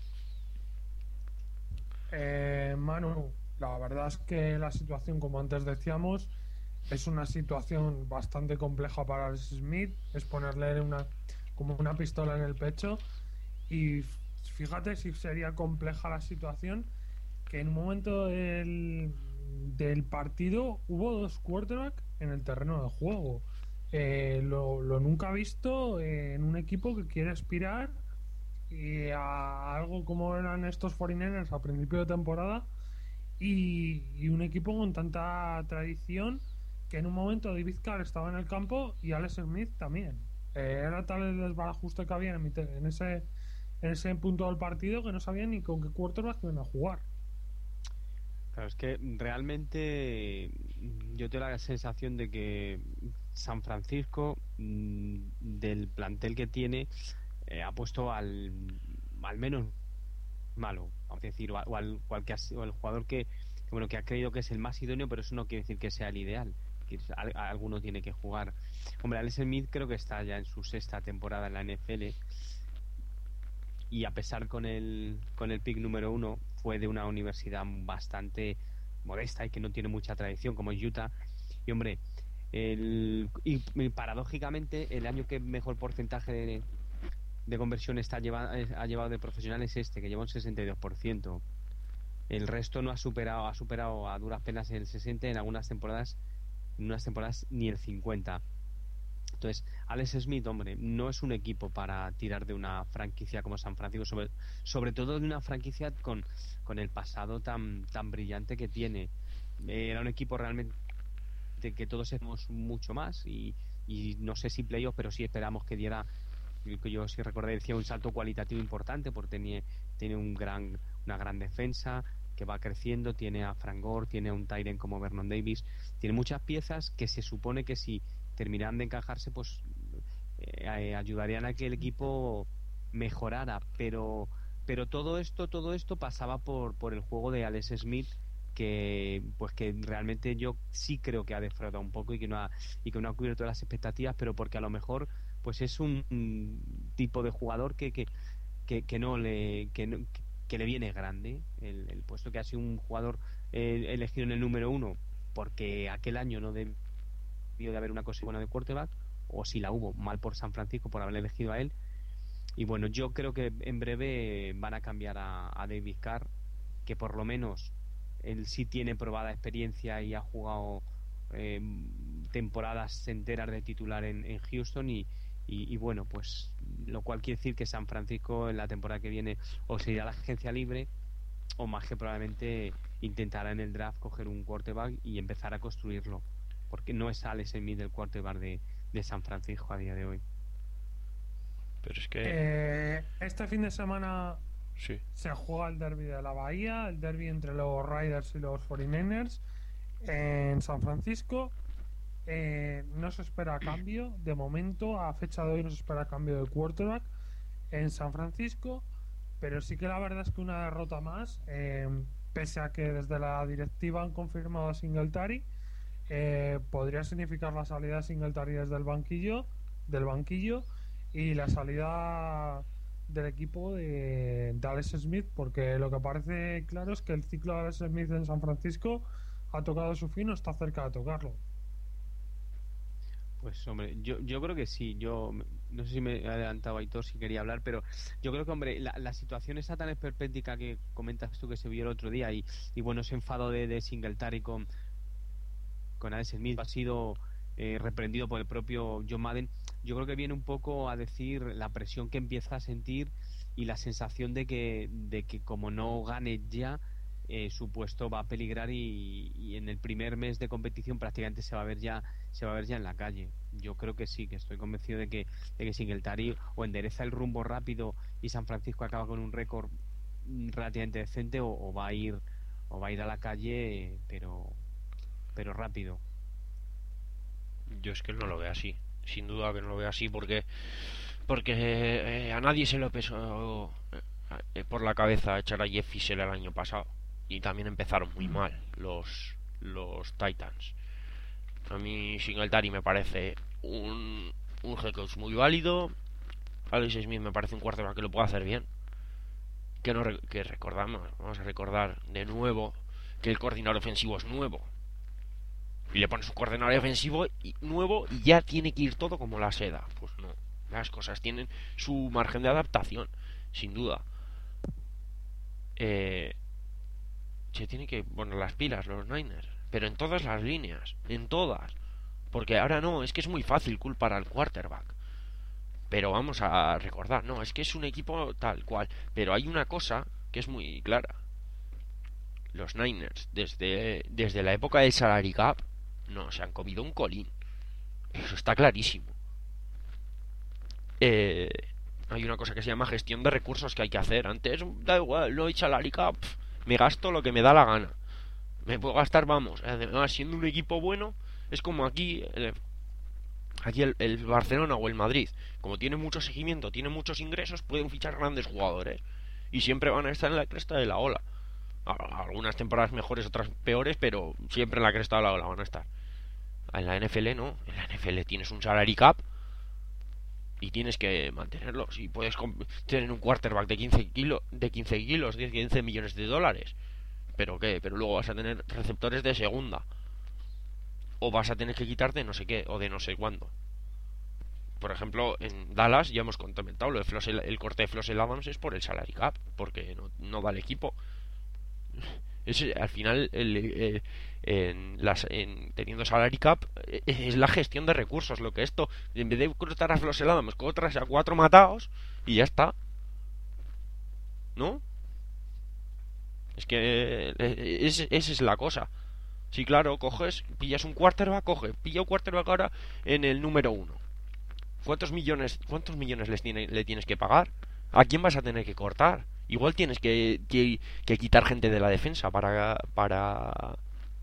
Eh, Manu, la verdad es que la situación, como antes decíamos, es una situación bastante compleja para Alex Smith. Es ponerle una como una pistola en el pecho. Y fíjate si sería compleja la situación, que en un momento del, del partido hubo dos quarterbacks en el terreno de juego. Eh, lo, lo nunca visto en un equipo que quiere aspirar y a algo como eran estos cuarenta y nueve ers a principio de temporada, y, y un equipo con tanta tradición, que en un momento David Carr estaba en el campo y Alex Smith también. Eh, era tal el desbarajuste que había en, en ese en ese punto del partido que no sabían ni con qué quarterback iban a jugar. Claro, es que realmente yo tengo la sensación de que San Francisco, del plantel que tiene, eh, ha puesto al, al menos malo, vamos a decir, o, al, o, al, o, al que ha, o el jugador que, que bueno que ha creído que es el más idóneo, pero eso no quiere decir que sea el ideal. Que alguno tiene que jugar. Hombre, Alex Smith creo que está ya en su sexta temporada en la N F L. y a pesar con el con el pick número uno fue de una universidad bastante modesta y que no tiene mucha tradición como es Utah. Y hombre, el, y, y paradójicamente el año que mejor porcentaje de, de conversión está lleva, ha llevado de profesionales este, que lleva un sesenta y dos por ciento. El resto no ha superado, ha superado a duras penas el sesenta, en algunas temporadas, en unas temporadas ni el cincuenta. Entonces, Alex Smith, hombre, no es un equipo para tirar de una franquicia como San Francisco, sobre, sobre todo de una franquicia con, con el pasado tan, tan brillante que tiene. Eh, era un equipo realmente que todos esperamos mucho más y, y no sé si playoff, pero sí esperamos que diera, yo sí recordé, decía, un salto cualitativo importante porque tiene, tiene un gran, una gran defensa que va creciendo, tiene a Frank Gore, tiene a un Tyren como Vernon Davis, tiene muchas piezas que se supone que si terminaran de encajarse pues eh, ayudarían a que el equipo mejorara, pero pero todo esto todo esto pasaba por por el juego de Alex Smith, que pues que realmente yo sí creo que ha defraudado un poco y que no ha y que no ha cubierto las expectativas, pero porque a lo mejor pues es un, un tipo de jugador que que, que, que no le que, no, que le viene grande el, el puesto, que ha sido un jugador eh, elegido en el número uno porque aquel año no debió de haber una cosa buena de quarterback, o si la hubo, mal por San Francisco por haber elegido a él. Y bueno, yo creo que en breve van a cambiar a, a David Carr, que por lo menos él sí tiene probada experiencia y ha jugado eh, temporadas enteras de titular en, en Houston y, y, y bueno, pues lo cual quiere decir que San Francisco en la temporada que viene o se irá a la agencia libre o más que probablemente intentará en el draft coger un quarterback y empezar a construirlo, porque no es Alex Smith el quarterback de, de San Francisco a día de hoy. Pero es que Eh, este fin de semana sí. se juega el derbi de la Bahía, el derbi entre los Raiders y los cuarenta y nueve ers en San Francisco. Eh, no se espera cambio, de momento, a fecha de hoy no se espera cambio de quarterback en San Francisco, pero sí que la verdad es que una derrota más, eh, pese a que desde la directiva han confirmado a Singletary, eh, podría significar la salida de Singletary desde el banquillo, del banquillo y la salida del equipo de, de Alex Smith, porque lo que parece claro es que el ciclo de Alex Smith en San Francisco ha tocado su fin o está cerca de tocarlo. Pues hombre, yo, yo creo que sí. Yo no sé si me he adelantado, Aitor, si quería hablar, pero yo creo que, hombre, la, la situación está tan esperpéntica que comentas tú que se vio el otro día y, y bueno, ese enfado de, de Singletary con, con Alex Smith ha sido eh, reprendido por el propio John Madden. Yo creo que viene un poco a decir la presión que empieza a sentir y la sensación de que, de que como no gane ya, eh, su puesto va a peligrar y, y en el primer mes de competición prácticamente se va a ver ya se va a ver ya en la calle. Yo creo que sí, que estoy convencido de que, de que Singletary o endereza el rumbo rápido y San Francisco acaba con un récord relativamente decente o, o va a ir o va a ir a la calle, pero pero rápido. Yo es que no lo veo así, sin duda que no lo veo así, porque porque eh, a nadie se lo pesó eh, por la cabeza echar a Jeff Fisher el año pasado, y también empezaron muy mal los los Titans. A mí Singletary me parece un un head coach muy válido. Alex Smith me parece un quarterback que lo puede hacer bien, que no que recordamos vamos a recordar de nuevo que el coordinador ofensivo es nuevo, y le pones un coordinador ofensivo y, nuevo y ya tiene que ir todo como la seda. Pues no, las cosas tienen su margen de adaptación, sin duda. Eh, se tiene que poner las pilas los Niners, pero en todas las líneas, en todas, porque ahora no, es que es muy fácil culpar al quarterback, pero vamos a recordar, no, es que es un equipo tal cual, pero hay una cosa que es muy clara: los Niners desde, desde la época del salary cap no se han comido un colín, eso está clarísimo. Eh, hay una cosa que se llama gestión de recursos que hay que hacer. Antes, da igual, no hay salary cap, pff, me gasto lo que me da la gana, me puedo gastar, vamos, además siendo un equipo bueno, es como aquí eh, aquí el, el Barcelona o el Madrid, como tiene mucho seguimiento, tiene muchos ingresos, pueden fichar grandes jugadores y siempre van a estar en la cresta de la ola. Algunas temporadas mejores, otras peores, pero siempre en la cresta de la ola van a estar. En la N F L no, en la N F L tienes un salary cap y tienes que mantenerlo. Si puedes tener un quarterback de quince kilos, de quince kilos, diez, quince millones de dólares, pero qué, pero luego vas a tener receptores de segunda, o vas a tener que quitarte no sé qué, o de no sé cuándo. Por ejemplo, en Dallas ya hemos comentado lo de Flosel, el corte de Flosel Adams es por el salary cap, porque no, no da el equipo. Es, al final, el, eh, en las, en, teniendo salary cap, eh, es la gestión de recursos lo que esto. En vez de cortar a Flosel Adams, cortas a cuatro matados y ya está. ¿No? Es que eh, es, esa es la cosa. Sí, claro, coges, pillas un quarterback, coge, pilla un quarterback ahora en el número uno. ¿Cuántos millones, cuántos millones les tiene, le tienes que pagar? ¿A quién vas a tener que cortar? Igual tienes que, que, que quitar gente de la defensa para para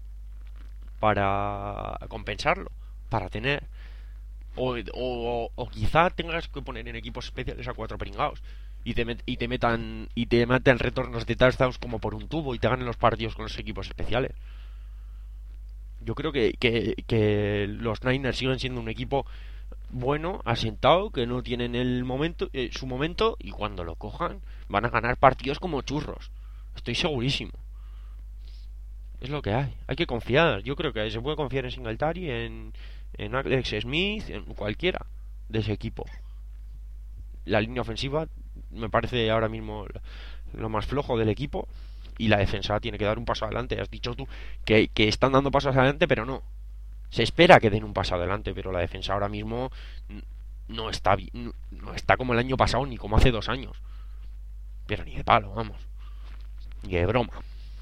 para compensarlo, para tener o, o, o quizá tengas que poner en equipos especiales a cuatro pringados y te met, y te metan y te metan retornos de touchdowns como por un tubo y te ganen los partidos con los equipos especiales. Yo creo que, que, que los Niners siguen siendo un equipo bueno, asentado, que no tienen el momento, eh, su momento, y cuando lo cojan van a ganar partidos como churros. Estoy segurísimo. Es lo que hay. Hay que confiar. Yo creo que se puede confiar en Singletary, en, en Alex Smith, en cualquiera de ese equipo. La línea ofensiva me parece ahora mismo lo más flojo del equipo, y la defensa tiene que dar un paso adelante. Has dicho tú que, que están dando pasos adelante, pero no. Se espera que den un paso adelante, pero la defensa ahora mismo no está no, no está como el año pasado ni como hace dos años. Pero ni de palo, vamos. Ni de broma.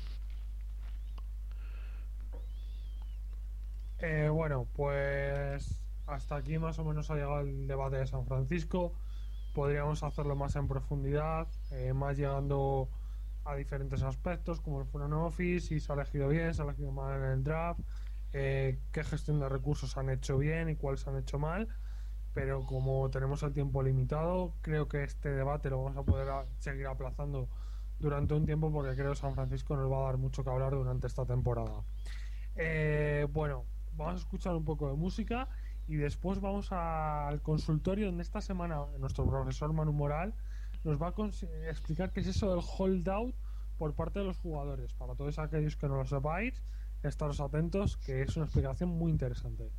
Eh, bueno, pues hasta aquí más o menos ha llegado el debate de San Francisco. Podríamos hacerlo más en profundidad, eh, más llegando a diferentes aspectos, como el front office, si se ha elegido bien, se ha elegido mal en el draft, eh, qué gestión de recursos han hecho bien y cuáles han hecho mal. Pero como tenemos el tiempo limitado, creo que este debate lo vamos a poder a- seguir aplazando durante un tiempo, porque creo que San Francisco nos va a dar mucho que hablar durante esta temporada. Eh, bueno, vamos a escuchar un poco de música y después vamos a- al consultorio, donde esta semana nuestro profesor Manu Moral nos va a cons- explicar qué es eso del holdout por parte de los jugadores. Para todos aquellos que no lo sepáis, estaros atentos, que es una explicación muy interesante.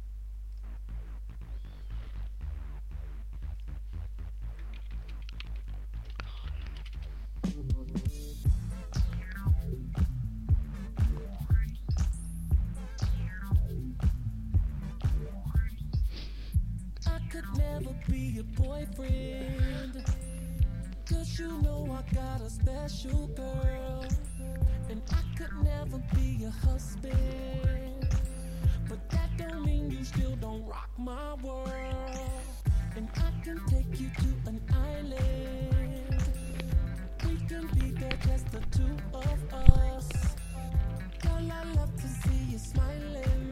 I could never be your boyfriend, 'cause you know I got a special girl. And I could never be your husband, but that don't mean you still don't rock my world. And I can take you to an island, we can be there just the two of us. Girl, I love to see you smiling.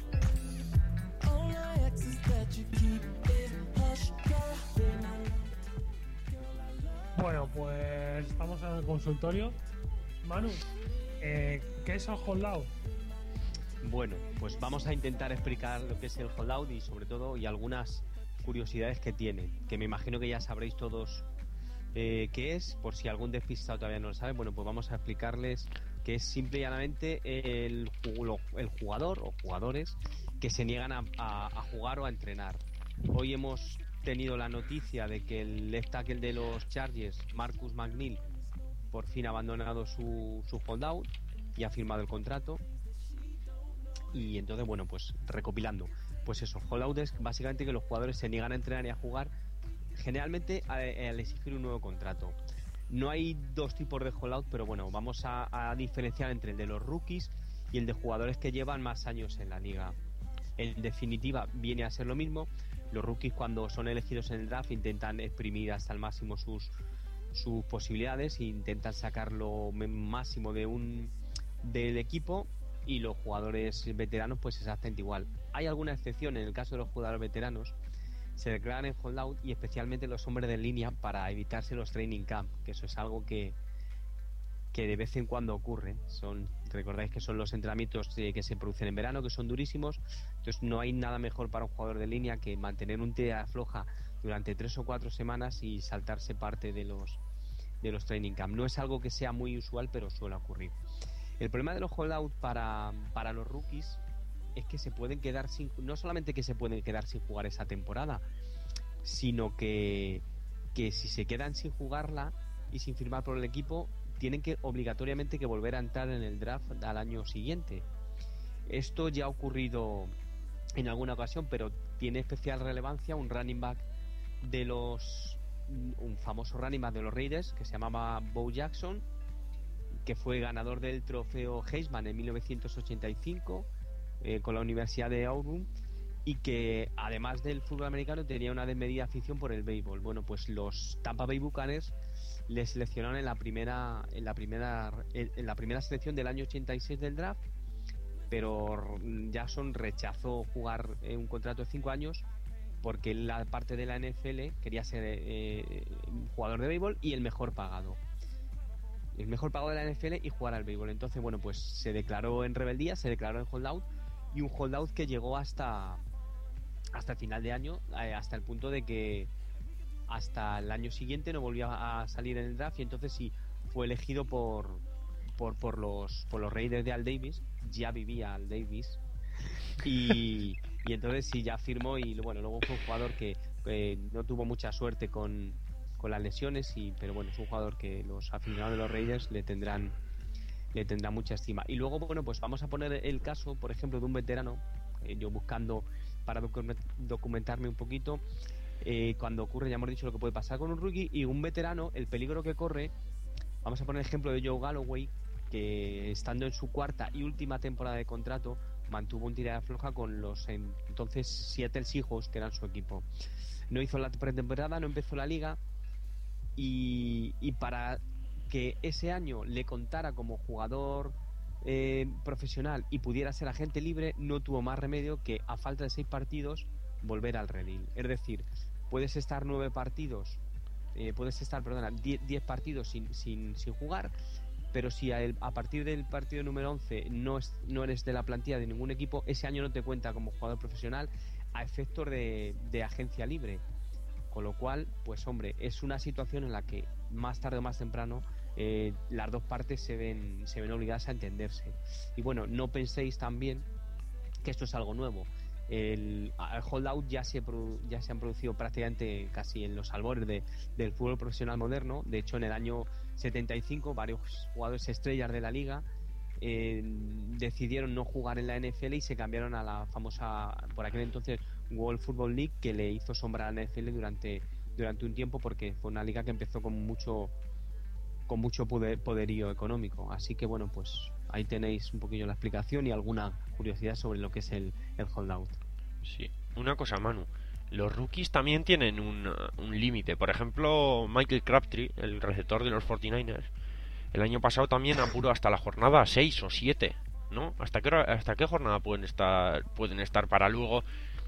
All my exes that you keep it hush, girl. Then I girl, I love. Bueno, pues estamos en el consultorio. Manu, eh, ¿qué es el holdout? Bueno, pues vamos a intentar explicar lo que es el holdout y sobre todo y algunas curiosidades que tiene, que me imagino que ya sabréis todos eh, qué es, por si algún despistado todavía no lo sabe. Bueno, pues vamos a explicarles que es simple y llanamente el, ju- el jugador o jugadores que se niegan a, a- a jugar o a entrenar. Hoy hemos tenido la noticia de que el left tackle de los Chargers, Marcus McNeil, por fin ha abandonado su, su holdout y ha firmado el contrato. Y entonces, bueno, pues recopilando, pues eso, holdout es básicamente que los jugadores se niegan a entrenar y a jugar, generalmente a- al exigir un nuevo contrato. No hay dos tipos de holdout, pero bueno, vamos a, a diferenciar entre el de los rookies y el de jugadores que llevan más años en la liga. En definitiva, viene a ser lo mismo. Los rookies, cuando son elegidos en el draft, intentan exprimir hasta el máximo sus, sus posibilidades e intentan sacar lo me- máximo de un del equipo. Y los jugadores veteranos, pues exactamente igual. Hay alguna excepción. En el caso de los jugadores veteranos, se declaran en holdout, y especialmente los hombres de línea, para evitarse los training camp, que eso es algo que que de vez en cuando ocurre. Son, recordáis que son los entrenamientos eh, que se producen en verano, que son durísimos. Entonces no hay nada mejor para un jugador de línea que mantener un tira floja durante tres o cuatro semanas y saltarse parte de los de los training camp. No es algo que sea muy usual, pero suele ocurrir. El problema de los holdout para, para los rookies es que se pueden quedar sin, no solamente que se pueden quedar sin jugar esa temporada, sino que, que si se quedan sin jugarla y sin firmar por el equipo, tienen que obligatoriamente que volver a entrar en el draft al año siguiente. Esto ya ha ocurrido en alguna ocasión, pero tiene especial relevancia un running back de los un famoso running back de los Raiders que se llamaba Bo Jackson, que fue ganador del trofeo Heisman en mil novecientos ochenta y cinco eh, con la Universidad de Auburn, y que además del fútbol americano tenía una desmedida afición por el béisbol. Bueno, pues los Tampa Bay Buccaneers le seleccionaron en la primera en la primera en la primera selección del año ochenta y seis del draft, pero Jackson rechazó jugar eh, un contrato de cinco años porque la parte de la N F L quería ser eh, jugador de béisbol y el mejor pagado el mejor pagado de la N F L y jugar al béisbol. Entonces, bueno, pues se declaró en rebeldía, se declaró en holdout, y un holdout que llegó hasta hasta el final de año, eh, hasta el punto de que hasta el año siguiente no volvió a salir en el draft, y entonces sí fue elegido por por, por los por los Raiders de Al Davis. Ya vivía Al Davis y, y entonces sí ya firmó, y bueno, luego fue un jugador que eh, no tuvo mucha suerte con, con las lesiones, y pero bueno, es un jugador que los aficionados de los Raiders le tendrán le tendrán mucha estima. Y luego, bueno, pues vamos a poner el caso, por ejemplo, de un veterano, eh, yo buscando para documentarme un poquito, eh, cuando ocurre, ya hemos dicho lo que puede pasar con un rookie y un veterano, el peligro que corre. Vamos a poner el ejemplo de Joe Galloway, que estando en su cuarta y última temporada de contrato mantuvo un tirada floja con los entonces Seattle Seahawks, que eran su equipo. No hizo la pretemporada, no empezó la liga, y, y para que ese año le contara como jugador eh, profesional y pudiera ser agente libre, no tuvo más remedio que, a falta de seis partidos, volver al redil. Es decir, puedes estar nueve partidos eh, puedes estar, perdona, diez, diez partidos sin, sin, sin jugar, pero si a, el, a partir del partido número once no, es, no eres de la plantilla de ningún equipo, ese año no te cuenta como jugador profesional a efectos de, de agencia libre. Con lo cual, pues hombre, es una situación en la que más tarde o más temprano eh, las dos partes se ven, se ven obligadas a entenderse. Y bueno, no penséis también que esto es algo nuevo. El, el holdout ya se, ya se han producido prácticamente casi en los albores de, del fútbol profesional moderno. De hecho, en el año setenta y cinco varios jugadores estrellas de la liga eh, decidieron no jugar en la N F L y se cambiaron a la famosa, por aquel entonces, World Football League, que le hizo sombra a la N F L durante, durante un tiempo, porque fue una liga que empezó con mucho con mucho poder, poderío económico. Así que bueno, pues ahí tenéis un poquillo la explicación y alguna curiosidad sobre lo que es el, el holdout. Sí, una cosa, Manu, los rookies también tienen un, un límite. Por ejemplo, Michael Crabtree, el receptor de los cuarenta y nueve ers, el año pasado también apuró hasta la jornada seis o siete, ¿no? ¿Hasta qué, hasta qué jornada pueden estar, pueden estar para luego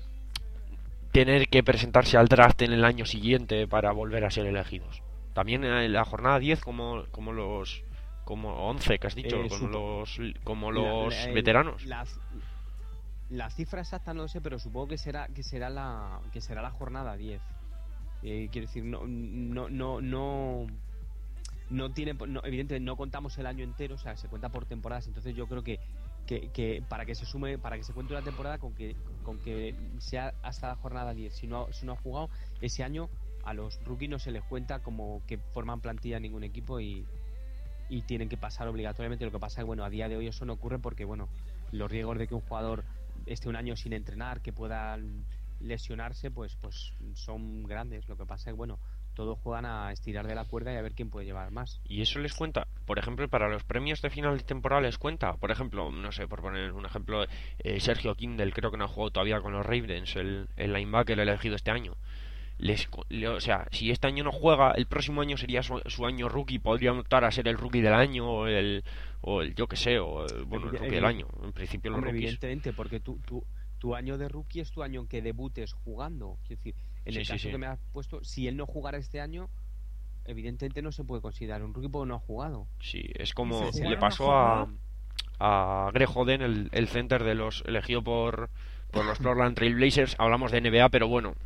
tener que presentarse al draft en el año siguiente para volver a ser elegidos? También en la jornada diez, como, como los como once que has dicho, eh, como los como la, los la, el, veteranos. Las, la cifra exacta no lo sé, pero supongo que será que será la que será la jornada diez. Eh, quiero decir, no no no no no tiene no, evidentemente no contamos el año entero, o sea, se cuenta por temporadas. Entonces yo creo que Que, que para que se sume, para que se cuente una temporada, con que con que sea hasta la jornada diez, si no, si no ha jugado ese año, a los rookies no se les cuenta como que forman plantilla en ningún equipo y, y tienen que pasar obligatoriamente. Lo que pasa es que bueno, a día de hoy eso no ocurre porque bueno, los riesgos de que un jugador esté un año sin entrenar, que pueda lesionarse, pues pues son grandes. Lo que pasa es que bueno, todos juegan a estirar de la cuerda y a ver quién puede llevar más. Y eso les cuenta, por ejemplo, para los premios de final de temporada les cuenta, por ejemplo, no sé, por poner un ejemplo, eh, Sergio Kindle, creo que no ha jugado todavía con los Ravens, el, el linebacker elegido este año. Les, le, o sea, si este año no juega, el próximo año sería su, su año rookie, podría optar a ser el rookie del año o el, o el yo que sé, o el, bueno, el rookie del año. En principio los Hombre, rookies. evidentemente, porque tú, tú, tu año de rookie es tu año en que debutes jugando. Es decir, en sí, el sí, caso sí. que me has puesto, si él no jugara este año, evidentemente no se puede considerar un rookie porque no ha jugado. Sí, es como ¿Y se le juega pasó una a, a Greg Oden, el, el center de los elegido por, por los Portland Trail Blazers. Hablamos de N B A, pero bueno,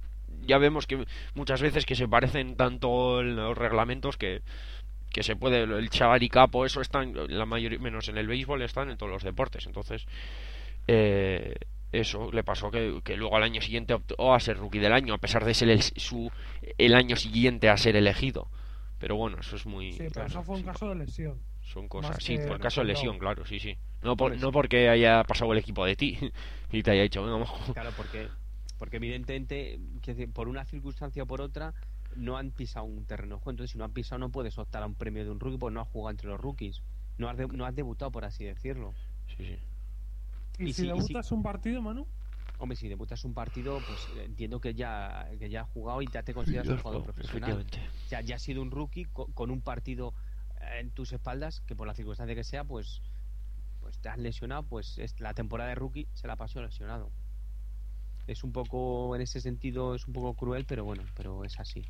ya vemos que muchas veces que se parecen tanto en los reglamentos que que se puede, el chaval y capo, eso están, la mayoría, menos en el béisbol, están en todos los deportes. Entonces, eh, eso le pasó que, que luego al año siguiente optó a ser rookie del año, a pesar de ser el, su, el año siguiente a ser elegido. Pero bueno, eso es muy... Sí, pero claro, eso fue un sí, caso de lesión. son cosas, más sí, que fue el caso de respaldado. lesión, claro, sí, sí. No, por, Hombre, no sí. porque haya pasado el equipo de ti y te haya dicho, venga, vamos. Claro, porque, porque evidentemente, quiero decir, por una circunstancia o por otra, no han pisado un terreno de juego. Entonces, si no han pisado, no puedes optar a un premio de un rookie, porque no has jugado entre los rookies. No has, de- no has debutado, por así decirlo. Sí, sí. ¿Y, Y si si- y si- debutas un partido, Manu? Hombre, si debutas un partido, pues eh, entiendo que ya, que ya has jugado y ya te consideras un jugador profesional. Efectivamente. Ya, ya has sido un rookie co- con, un partido eh, en tus espaldas, que por la circunstancia que sea, pues, pues te has lesionado, pues es- la temporada de rookie se la pasó lesionado. Es un poco, en ese sentido, es un poco cruel, pero bueno, pero es así.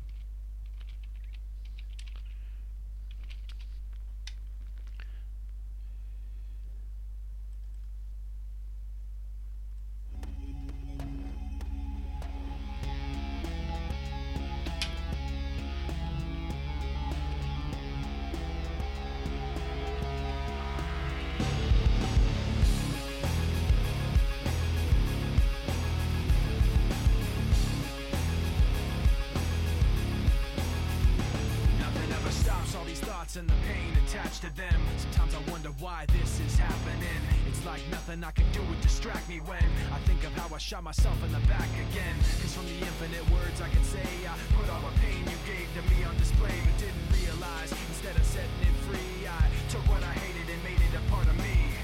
Nothing ever stops all these thoughts and the pain attached to them. Sometimes I wonder why this is happening. It's like nothing I can do would distract me when I think of how I shot myself in the back again. Cause from the infinite words I can say, I put all the pain you gave to me on display, but didn't realize instead of setting it free, I took what I hated and made it a part of me.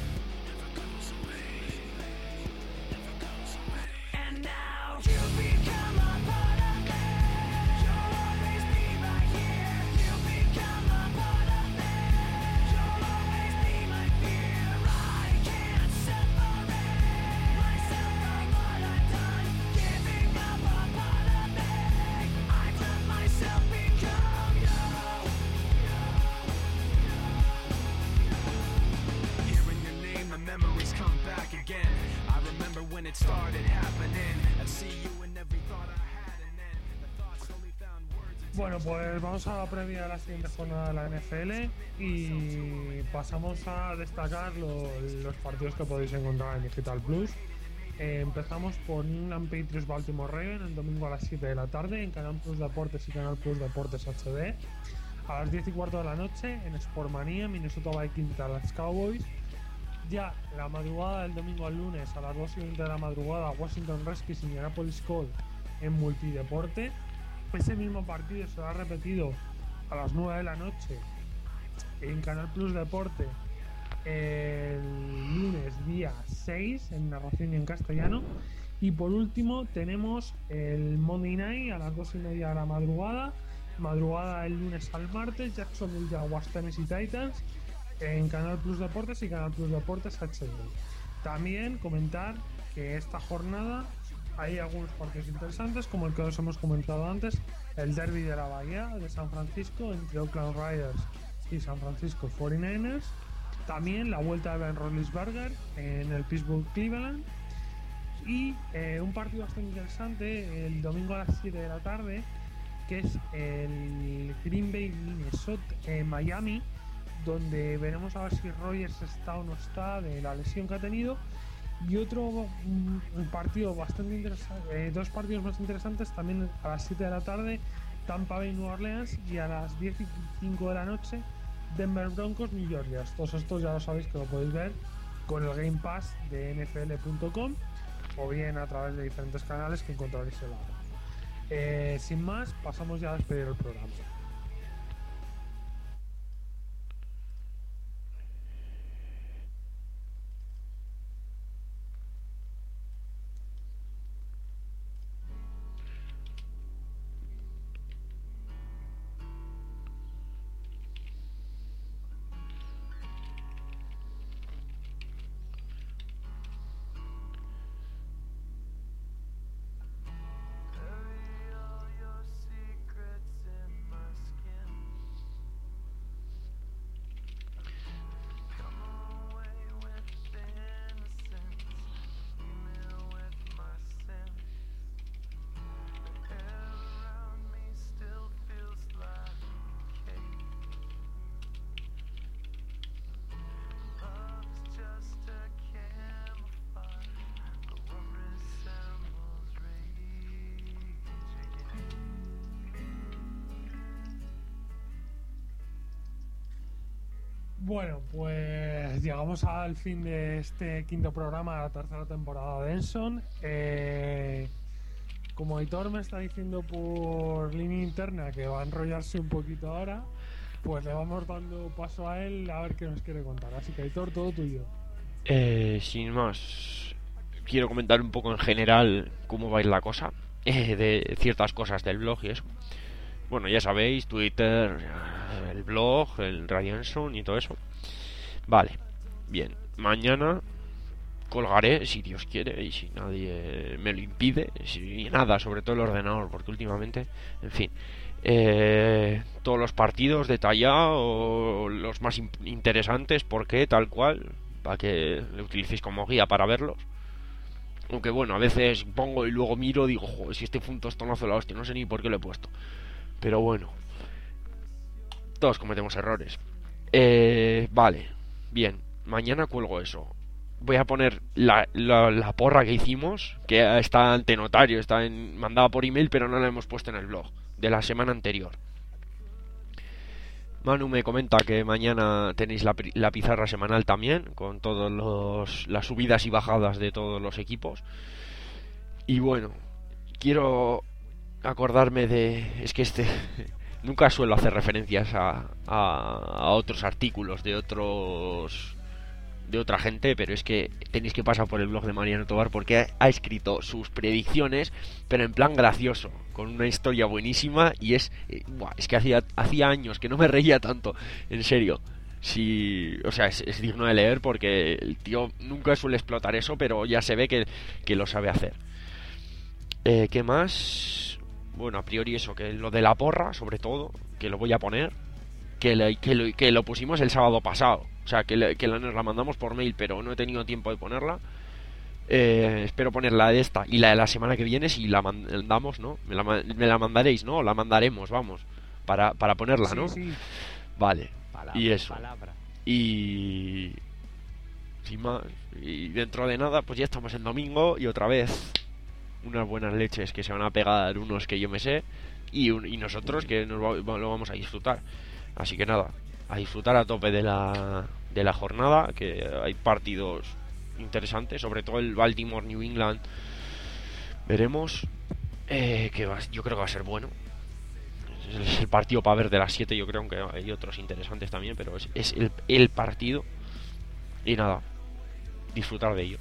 And now you become a part of me. You'll always be right here. You become a part of me. You'll always be my fear. I can't separate myself from what I've done. Giving up a part of me. I let myself become you. Hearing your name, the memories come back again. I remember when it started happening. I'd see you in every thought I had, and then the thoughts slowly found words. and Bueno, pues vamos a la previa de la siguiente jornada de la N F L y pasamos a destacar lo- los partidos que podéis encontrar en Digital Plus. Eh, empezamos por New England Patriots Baltimore Ravens el domingo a las siete de la tarde en Canal Plus Deportes y Canal Plus Deportes H D. A las diez y cuarto de la noche en Sportmania, Minnesota Vikings a las Cowboys. Ya la madrugada del domingo al lunes a las dos y veinte de la madrugada, Washington Redskins Indianapolis Colts en Multideporte. Ese mismo partido será repetido a las nueve de la noche en Canal Plus Deporte el lunes día seis en narración y en castellano. Y por último tenemos el Monday Night a las dos y media de la madrugada, madrugada el lunes al martes, Jacksonville Jaguars Tennessee Titans en Canal Plus Deportes y Canal Plus Deportes H D. También comentar que esta jornada hay algunos partidos interesantes, como el que os hemos comentado antes, el Derby de la Bahía de San Francisco entre Oakland Raiders y San Francisco cuarenta y nueve ers. También la vuelta de Ben Roethlisberger en el Pittsburgh Cleveland. Y eh, un partido bastante interesante el domingo a las siete de la tarde, que es el Green Bay Minnesota eh, Miami, donde veremos a ver si Rogers está o no está de la lesión que ha tenido. Y otro un, un partido bastante interesante, eh, dos partidos más interesantes también a las siete de la tarde, Tampa Bay Nueva Orleans, y a las diez y cinco de la noche Denver Broncos New York Jets. Todos estos ya lo sabéis que lo podéis ver con el Game Pass de N F L punto com o bien a través de diferentes canales que encontraréis en la web. Eh, sin más, pasamos ya a despedir el programa. Bueno, pues llegamos al fin de este quinto programa de la tercera temporada de Enson. Eh, como Aitor me está diciendo por línea interna que va a enrollarse un poquito ahora, pues le vamos dando paso a él a ver qué nos quiere contar. Así que Aitor, todo tuyo. Eh, sin más, quiero comentar un poco en general cómo va a ir la cosa, eh, de ciertas cosas del blog y eso. Bueno, ya sabéis, Twitter, el blog, el Radio Enson y todo eso. Vale, bien. Mañana colgaré, si Dios quiere y si nadie me lo impide, si nada, sobre todo el ordenador, porque últimamente, en fin, eh, todos los partidos detallados, los más in- interesantes, por qué, tal cual, para que le utilicéis como guía para verlos. Aunque bueno, a veces pongo y luego miro, digo, joder, si este fue un tostonazo de la hostia, no sé ni por qué lo he puesto. Pero bueno, todos cometemos errores. Eh, vale, bien, mañana cuelgo eso. Voy a poner la, la, la porra que hicimos, que está ante notario, está en, mandada por email, pero no la hemos puesto en el blog, de la semana anterior. Manu me comenta que mañana tenéis la, pri- la pizarra semanal también, con todas las subidas y bajadas de todos los equipos. Y bueno, quiero acordarme de... Es que este... Nunca suelo hacer referencias a, a, a otros artículos de otros... de otra gente, pero es que tenéis que pasar por el blog de Mariano Tobar porque ha, ha escrito sus predicciones, pero en plan gracioso, con una historia buenísima y es... Eh, buah, es que hacía, hacía años que no me reía tanto, en serio. Sí, o sea, es, es digno de leer porque el tío nunca suele explotar eso, pero ya se ve que, que lo sabe hacer. Eh, ¿Qué más? Bueno, a priori eso, que lo de la porra, sobre todo, que lo voy a poner, que, le, que, lo, que lo pusimos el sábado pasado. O sea, que, le, que la, nos la mandamos por mail, pero no he tenido tiempo de ponerla. Eh, espero poner la de esta y la de la semana que viene, si la mandamos, ¿no? Me la, me la mandaréis, ¿no? La mandaremos, vamos, para, para ponerla, Sí, ¿no? sí. Vale, Palabra, y eso. palabra. Y... sin más, y dentro de nada, pues ya estamos en domingo y otra vez unas buenas leches que se van a pegar unos que yo me sé y, un, y nosotros que nos va, lo vamos a disfrutar. Así que nada, a disfrutar a tope de la, de la jornada, que hay partidos interesantes, sobre todo el Baltimore New England. Veremos, eh, que va, yo creo que va a ser bueno. Es el partido para ver de las siete, yo creo, aunque hay otros interesantes también, pero es, es el, el partido. Y nada, disfrutar de ello.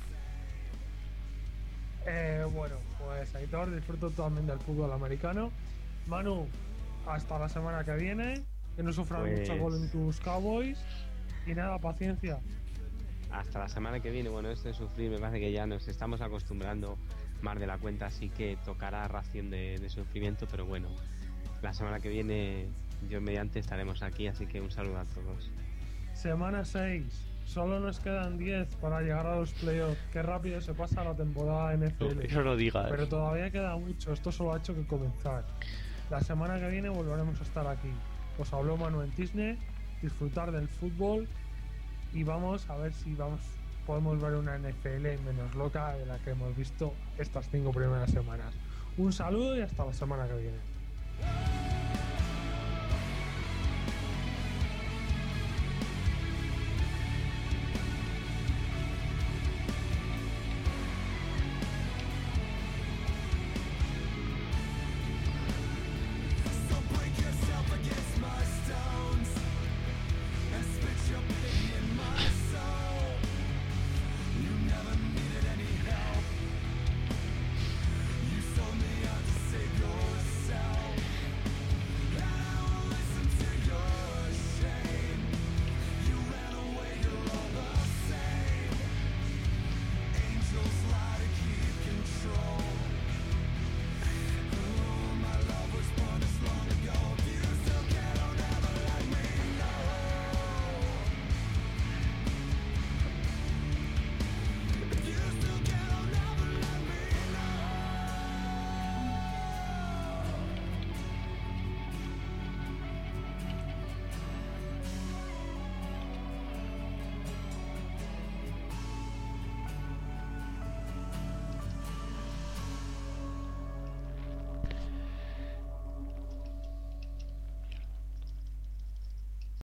Eh, bueno, pues Aitor, disfruto también del fútbol americano. Manu, hasta la semana que viene. Que no sufran Pues- mucho gol en tus Cowboys. Y nada, paciencia. Hasta la semana que viene. Bueno, esto de sufrir me parece que ya nos estamos acostumbrando más de la cuenta, así que tocará ración de, de sufrimiento, pero bueno, la semana que viene yo mediante estaremos aquí, así que un saludo a todos. Semana seis. Solo nos quedan diez para llegar a los playoffs. Qué rápido se pasa la temporada N F L. Eso no digas. Pero todavía queda mucho. Esto solo ha hecho que comenzar. La semana que viene volveremos a estar aquí. Os habló Manuel Tisne. Disfrutar del fútbol. Y vamos a ver si vamos podemos ver una N F L menos loca de la que hemos visto estas cinco primeras semanas. Un saludo y hasta la semana que viene.